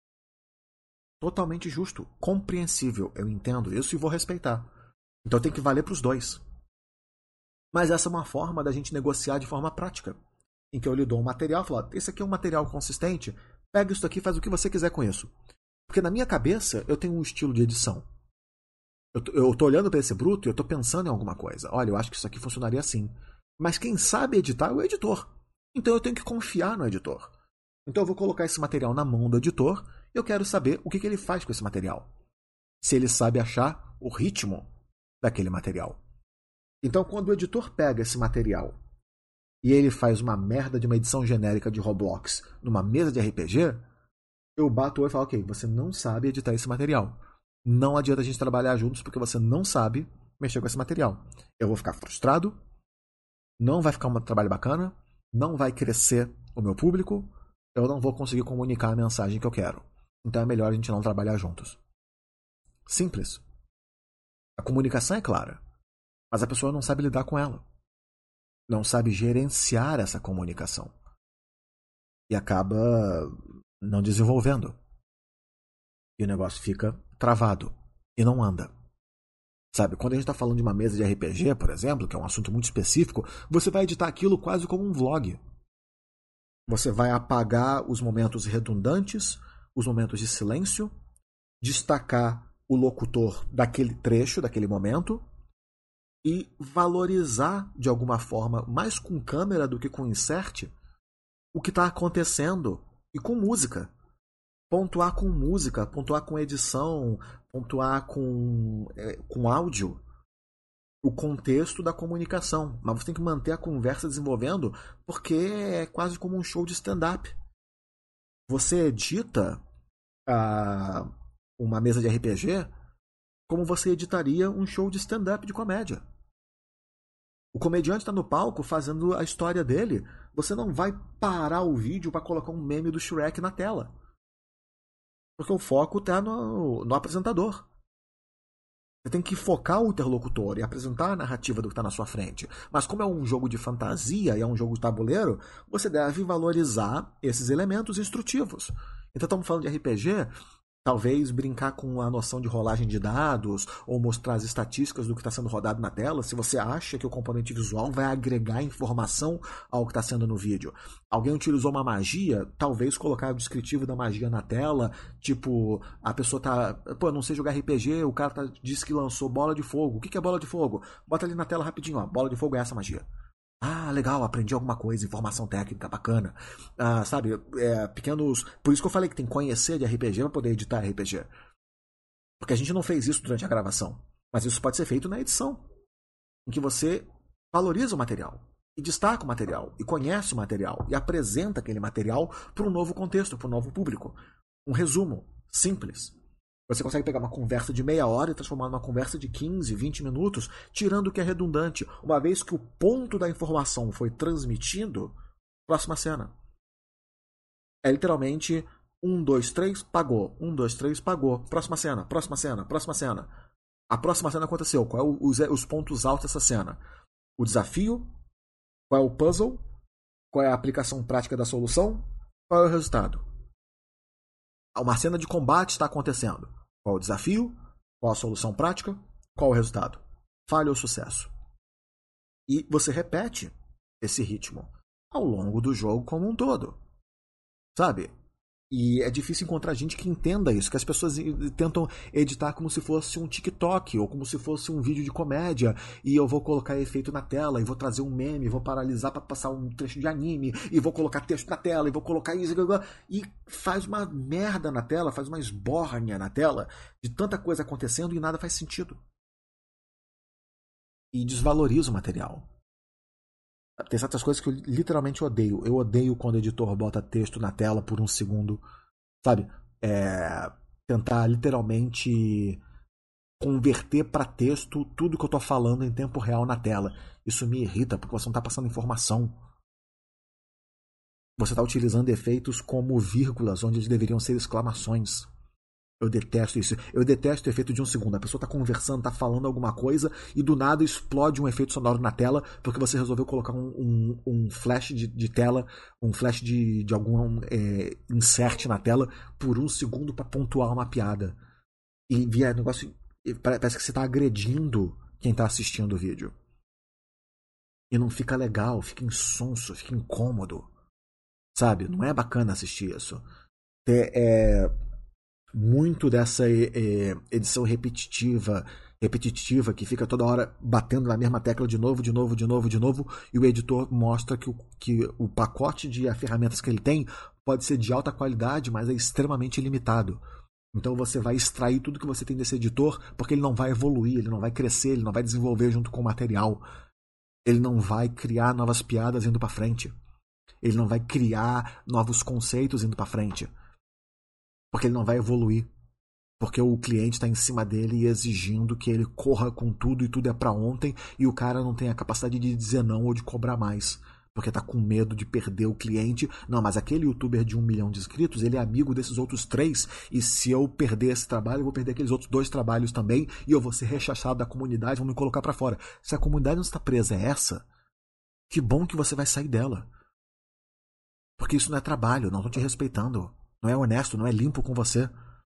Totalmente justo. Compreensível. Eu entendo isso e vou respeitar. Então tem que valer para os 2. Mas essa é uma forma da gente negociar de forma prática. Em que eu lhe dou um material e falo, esse aqui é um material consistente, pega isso aqui e faz o que você quiser com isso. Porque na minha cabeça eu tenho um estilo de edição. Eu tô olhando para esse bruto e eu tô pensando em alguma coisa. Olha, eu acho que isso aqui funcionaria assim. Mas quem sabe editar é o editor. Então eu tenho que confiar no editor. Então eu vou colocar esse material na mão do editor e eu quero saber o que ele faz com esse material. Se ele sabe achar o ritmo daquele material. Então quando o editor pega esse material e ele faz uma merda de uma edição genérica de Roblox numa mesa de RPG, eu bato o olho e falo, ok, você não sabe editar esse material. Não adianta a gente trabalhar juntos porque você não sabe mexer com esse material. Eu vou ficar frustrado, não vai ficar um trabalho bacana, não vai crescer o meu público, eu não vou conseguir comunicar a mensagem que eu quero. Então é melhor a gente não trabalhar juntos. Simples. A comunicação é clara, mas a pessoa não sabe lidar com ela. Não sabe gerenciar essa comunicação. E acaba não desenvolvendo. E o negócio fica travado e não anda. Sabe, quando a gente está falando de uma mesa de RPG, por exemplo, que é um assunto muito específico, você vai editar aquilo quase como um vlog. Você vai apagar os momentos redundantes, os momentos de silêncio, destacar o locutor daquele trecho, daquele momento, e valorizar de alguma forma, mais com câmera do que com insert, o que está acontecendo e com música. Pontuar com música, pontuar com edição, pontuar com áudio, o contexto da comunicação. Mas você tem que manter a conversa desenvolvendo, porque é quase como um show de stand-up. Você edita uma mesa de RPG como você editaria um show de stand-up de comédia. O comediante está no palco fazendo a história dele. Você não vai parar o vídeo para colocar um meme do Shrek na tela. Porque o foco está no apresentador. Você tem que focar o interlocutor e apresentar a narrativa do que está na sua frente. Mas como é um jogo de fantasia e é um jogo de tabuleiro, você deve valorizar esses elementos instrutivos. Então estamos falando de RPG, talvez brincar com a noção de rolagem de dados ou mostrar as estatísticas do que está sendo rodado na tela, se você acha que o componente visual vai agregar informação ao que está sendo no vídeo. Alguém utilizou uma magia, talvez colocar o descritivo da magia na tela, tipo, a pessoa tá, não sei jogar RPG, o cara diz que lançou bola de fogo. O que é bola de fogo? Bota ali na tela rapidinho, ó, bola de fogo é essa magia. Ah, legal, aprendi alguma coisa, informação técnica bacana. Sabe, pequenos... Por isso que eu falei que tem que conhecer de RPG para poder editar RPG. Porque a gente não fez isso durante a gravação. Mas isso pode ser feito na edição. Em que você valoriza o material. E destaca o material. E conhece o material. E apresenta aquele material para um novo contexto, para um novo público. Um resumo simples. Você consegue pegar uma conversa de meia hora e transformar numa conversa de 15, 20 minutos, tirando o que é redundante. Uma vez que o ponto da informação foi transmitido, próxima cena. É literalmente 1, 2, 3, pagou. 1, 2, 3, pagou. Próxima cena, próxima cena, próxima cena. A próxima cena aconteceu. Qual é os pontos altos dessa cena? O desafio? Qual é o puzzle? Qual é a aplicação prática da solução? Qual é o resultado? Uma cena de combate está acontecendo. Qual o desafio? Qual a solução prática? Qual o resultado? Falha ou sucesso? E você repete esse ritmo ao longo do jogo como um todo. Sabe? E é difícil encontrar gente que entenda isso, que as pessoas tentam editar como se fosse um TikTok ou como se fosse um vídeo de comédia e eu vou colocar efeito na tela e vou trazer um meme, vou paralisar para passar um trecho de anime e vou colocar texto na tela e vou colocar isso e faz uma merda na tela, faz uma esbórnia na tela de tanta coisa acontecendo e nada faz sentido. E desvaloriza o material. Tem certas coisas que eu literalmente odeio. Eu odeio quando o editor bota texto na tela por um segundo. Sabe? Tentar literalmente converter para texto tudo que eu tô falando em tempo real na tela. Isso me irrita porque você não tá passando informação. Você tá utilizando efeitos como vírgulas onde eles deveriam ser exclamações. Eu detesto isso. Eu detesto o efeito de um segundo. A pessoa tá conversando, tá falando alguma coisa e do nada explode um efeito sonoro na tela porque você resolveu colocar um flash de tela, um flash de algum insert na tela por um segundo para pontuar uma piada. E via negócio. Parece que você tá agredindo quem tá assistindo o vídeo. E não fica legal, fica insonso, fica incômodo. Sabe? Não é bacana assistir isso. Muito dessa edição repetitiva que fica toda hora batendo na mesma tecla de novo, e o editor mostra que o pacote de ferramentas que ele tem pode ser de alta qualidade, mas é extremamente limitado. Então você vai extrair tudo que você tem desse editor, porque ele não vai evoluir, ele não vai crescer, ele não vai desenvolver junto com o material. Ele não vai criar novas piadas indo para frente. Ele não vai criar novos conceitos indo para frente. Porque ele não vai evoluir. Porque o cliente está em cima dele e exigindo que ele corra com tudo e tudo é para ontem e o cara não tem a capacidade de dizer não ou de cobrar mais. porque tá com medo de perder o cliente. Não, mas aquele youtuber de 1 milhão de inscritos, ele é amigo desses outros 3, e se eu perder esse trabalho, eu vou perder aqueles outros 2 trabalhos também, e eu vou ser rechaçado da comunidade, vão me colocar pra fora. Se a comunidade não está presa é essa, que bom que você vai sair dela. Porque isso não é trabalho, não estão te respeitando. Não é honesto, não é limpo com você.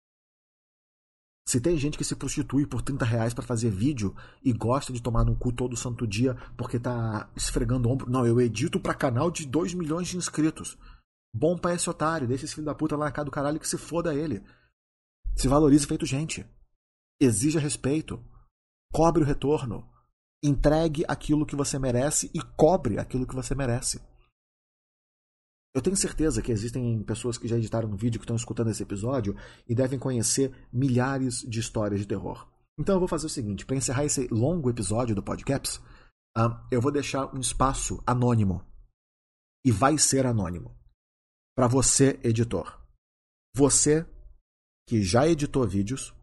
Se tem gente que se prostitui por R$30 pra fazer vídeo e gosta de tomar no cu todo santo dia porque tá esfregando o ombro. Não, eu edito pra canal de 2 milhões de inscritos. Bom pra esse otário, deixa esse filho da puta lá na cara do caralho que se foda ele. Se valorize feito gente. Exija respeito. Cobre o retorno. Entregue aquilo que você merece e cobre aquilo que você merece. Eu tenho certeza que existem pessoas que já editaram um vídeo, que estão escutando esse episódio e devem conhecer milhares de histórias de terror. Então eu vou fazer o seguinte, para encerrar esse longo episódio do Podcaps, eu vou deixar um espaço anônimo. E vai ser anônimo. Para você, editor. Você que já editou vídeos,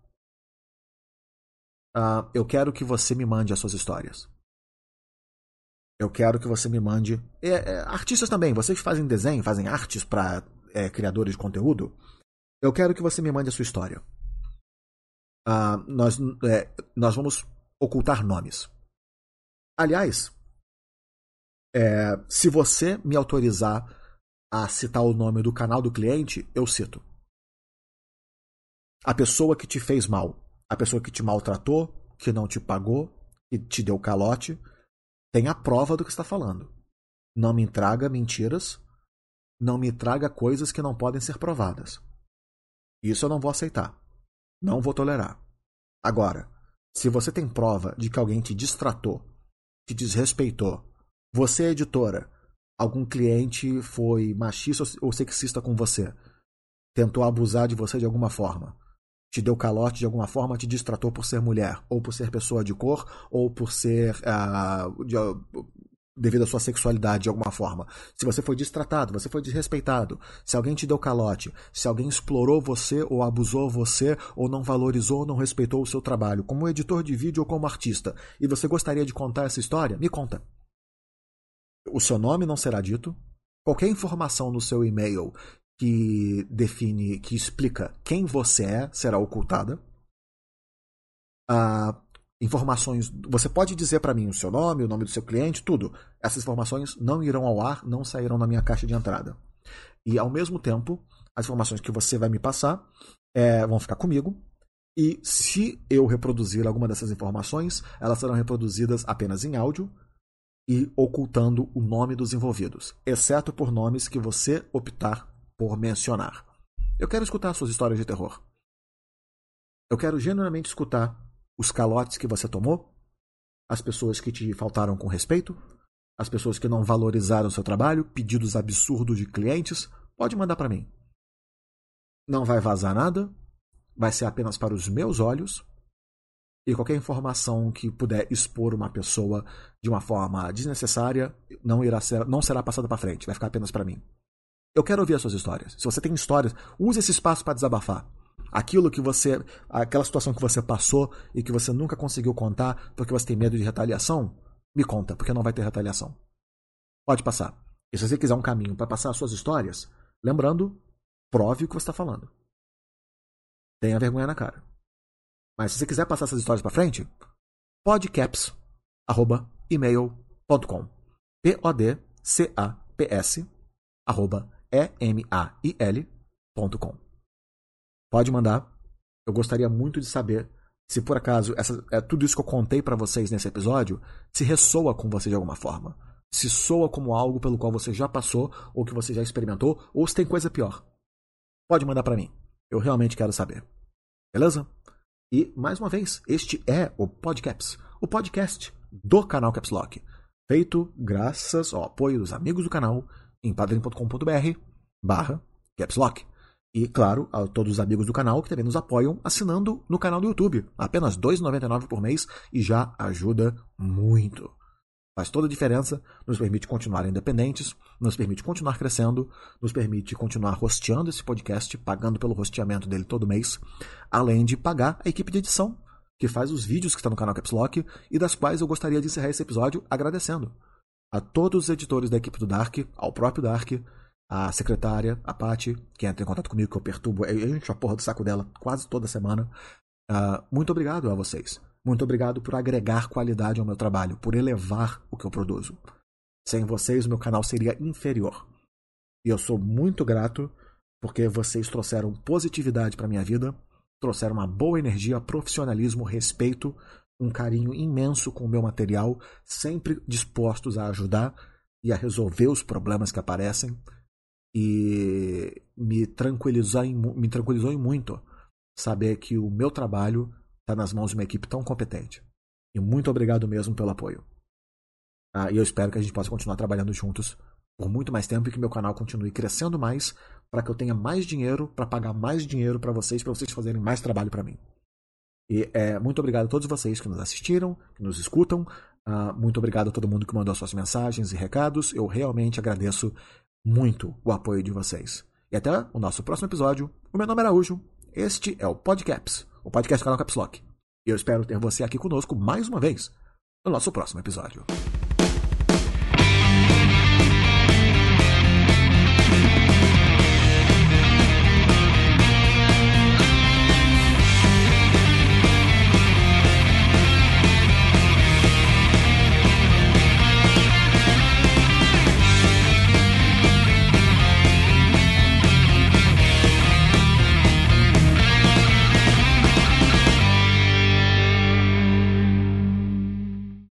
eu quero que você me mande as suas histórias. Eu quero que você me mande... artistas também, vocês que fazem desenho, fazem artes para criadores de conteúdo, eu quero que você me mande a sua história. Nós vamos ocultar nomes. Aliás, se você me autorizar a citar o nome do canal do cliente, eu cito. A pessoa que te fez mal, a pessoa que te maltratou, que não te pagou, que te deu calote, tem a prova do que está falando. Não me traga mentiras, não me traga coisas que não podem ser provadas. Isso eu não vou aceitar. Não vou tolerar. Agora, se você tem prova de que alguém te distratou, te desrespeitou, você, editora, algum cliente foi machista ou sexista com você, tentou abusar de você de alguma forma, te deu calote de alguma forma, te distratou por ser mulher, ou por ser pessoa de cor, ou por ser devido à sua sexualidade de alguma forma. Se você foi distratado, você foi desrespeitado, se alguém te deu calote, se alguém explorou você, ou abusou você, ou não valorizou, ou não respeitou o seu trabalho, como editor de vídeo ou como artista, e você gostaria de contar essa história, me conta. O seu nome não será dito, qualquer informação no seu e-mail que define, que explica quem você é, será ocultada. Informações, você pode dizer para mim o seu nome, o nome do seu cliente, tudo. Essas informações não irão ao ar, não sairão na minha caixa de entrada. E ao mesmo tempo, as informações que você vai me passar vão ficar comigo. E se eu reproduzir alguma dessas informações, elas serão reproduzidas apenas em áudio e ocultando o nome dos envolvidos, exceto por nomes que você optar por mencionar. Eu quero escutar suas histórias de terror. Eu quero genuinamente escutar os calotes que você tomou, as pessoas que te faltaram com respeito, as pessoas que não valorizaram o seu trabalho, pedidos absurdos de clientes. Pode mandar para mim. Não vai vazar nada, vai ser apenas para os meus olhos, e qualquer informação que puder expor uma pessoa de uma forma desnecessária não será passada para frente, vai ficar apenas para mim. Eu quero ouvir as suas histórias. Se você tem histórias, use esse espaço para desabafar. Aquela situação que você passou e que você nunca conseguiu contar porque você tem medo de retaliação, me conta, porque não vai ter retaliação. Pode passar. E se você quiser um caminho para passar as suas histórias, lembrando, prove o que você está falando. Tenha vergonha na cara. Mas se você quiser passar essas histórias para frente, podcaps@email.com. podcaps@email.com. Pode mandar. Eu gostaria muito de saber se por acaso tudo isso que eu contei para vocês nesse episódio se ressoa com você de alguma forma. Se soa como algo pelo qual você já passou ou que você já experimentou, ou se tem coisa pior. Pode mandar para mim. Eu realmente quero saber. Beleza? E, mais uma vez, este é o Podcaps, o podcast do canal Caps Lock, feito graças ao apoio dos amigos do canal em padrim.com.br/Caps Lock. E, claro, a todos os amigos do canal que também nos apoiam assinando no canal do YouTube. Apenas R$ 2,99 por mês e já ajuda muito. Faz toda a diferença, nos permite continuar independentes, nos permite continuar crescendo, nos permite continuar hosteando esse podcast, pagando pelo hosteamento dele todo mês, além de pagar a equipe de edição, que faz os vídeos que está no canal Caps Lock e das quais eu gostaria de encerrar esse episódio agradecendo. a todos os editores da equipe do Dark, ao próprio Dark, a secretária, a Paty, que entra em contato comigo, que eu perturbo, eu encho a porra do saco dela quase toda semana. Muito obrigado a vocês. Muito obrigado por agregar qualidade ao meu trabalho, por elevar o que eu produzo. Sem vocês, o meu canal seria inferior. E eu sou muito grato porque vocês trouxeram positividade para minha vida, trouxeram uma boa energia, profissionalismo, respeito, um carinho imenso com o meu material, sempre dispostos a ajudar e a resolver os problemas que aparecem. E me tranquilizou em muito saber que o meu trabalho está nas mãos de uma equipe tão competente. E muito obrigado mesmo pelo apoio. E eu espero que a gente possa continuar trabalhando juntos por muito mais tempo e que meu canal continue crescendo mais para que eu tenha mais dinheiro para pagar mais dinheiro para vocês fazerem mais trabalho para mim. E muito obrigado a todos vocês que nos assistiram, que nos escutam. Muito obrigado a todo mundo que mandou suas mensagens e recados. Eu realmente agradeço muito o apoio de vocês. E até o nosso próximo episódio. O meu nome é Araújo. Este é o Podcaps, o podcast do canal Caps Lock. E eu espero ter você aqui conosco mais uma vez no nosso próximo episódio.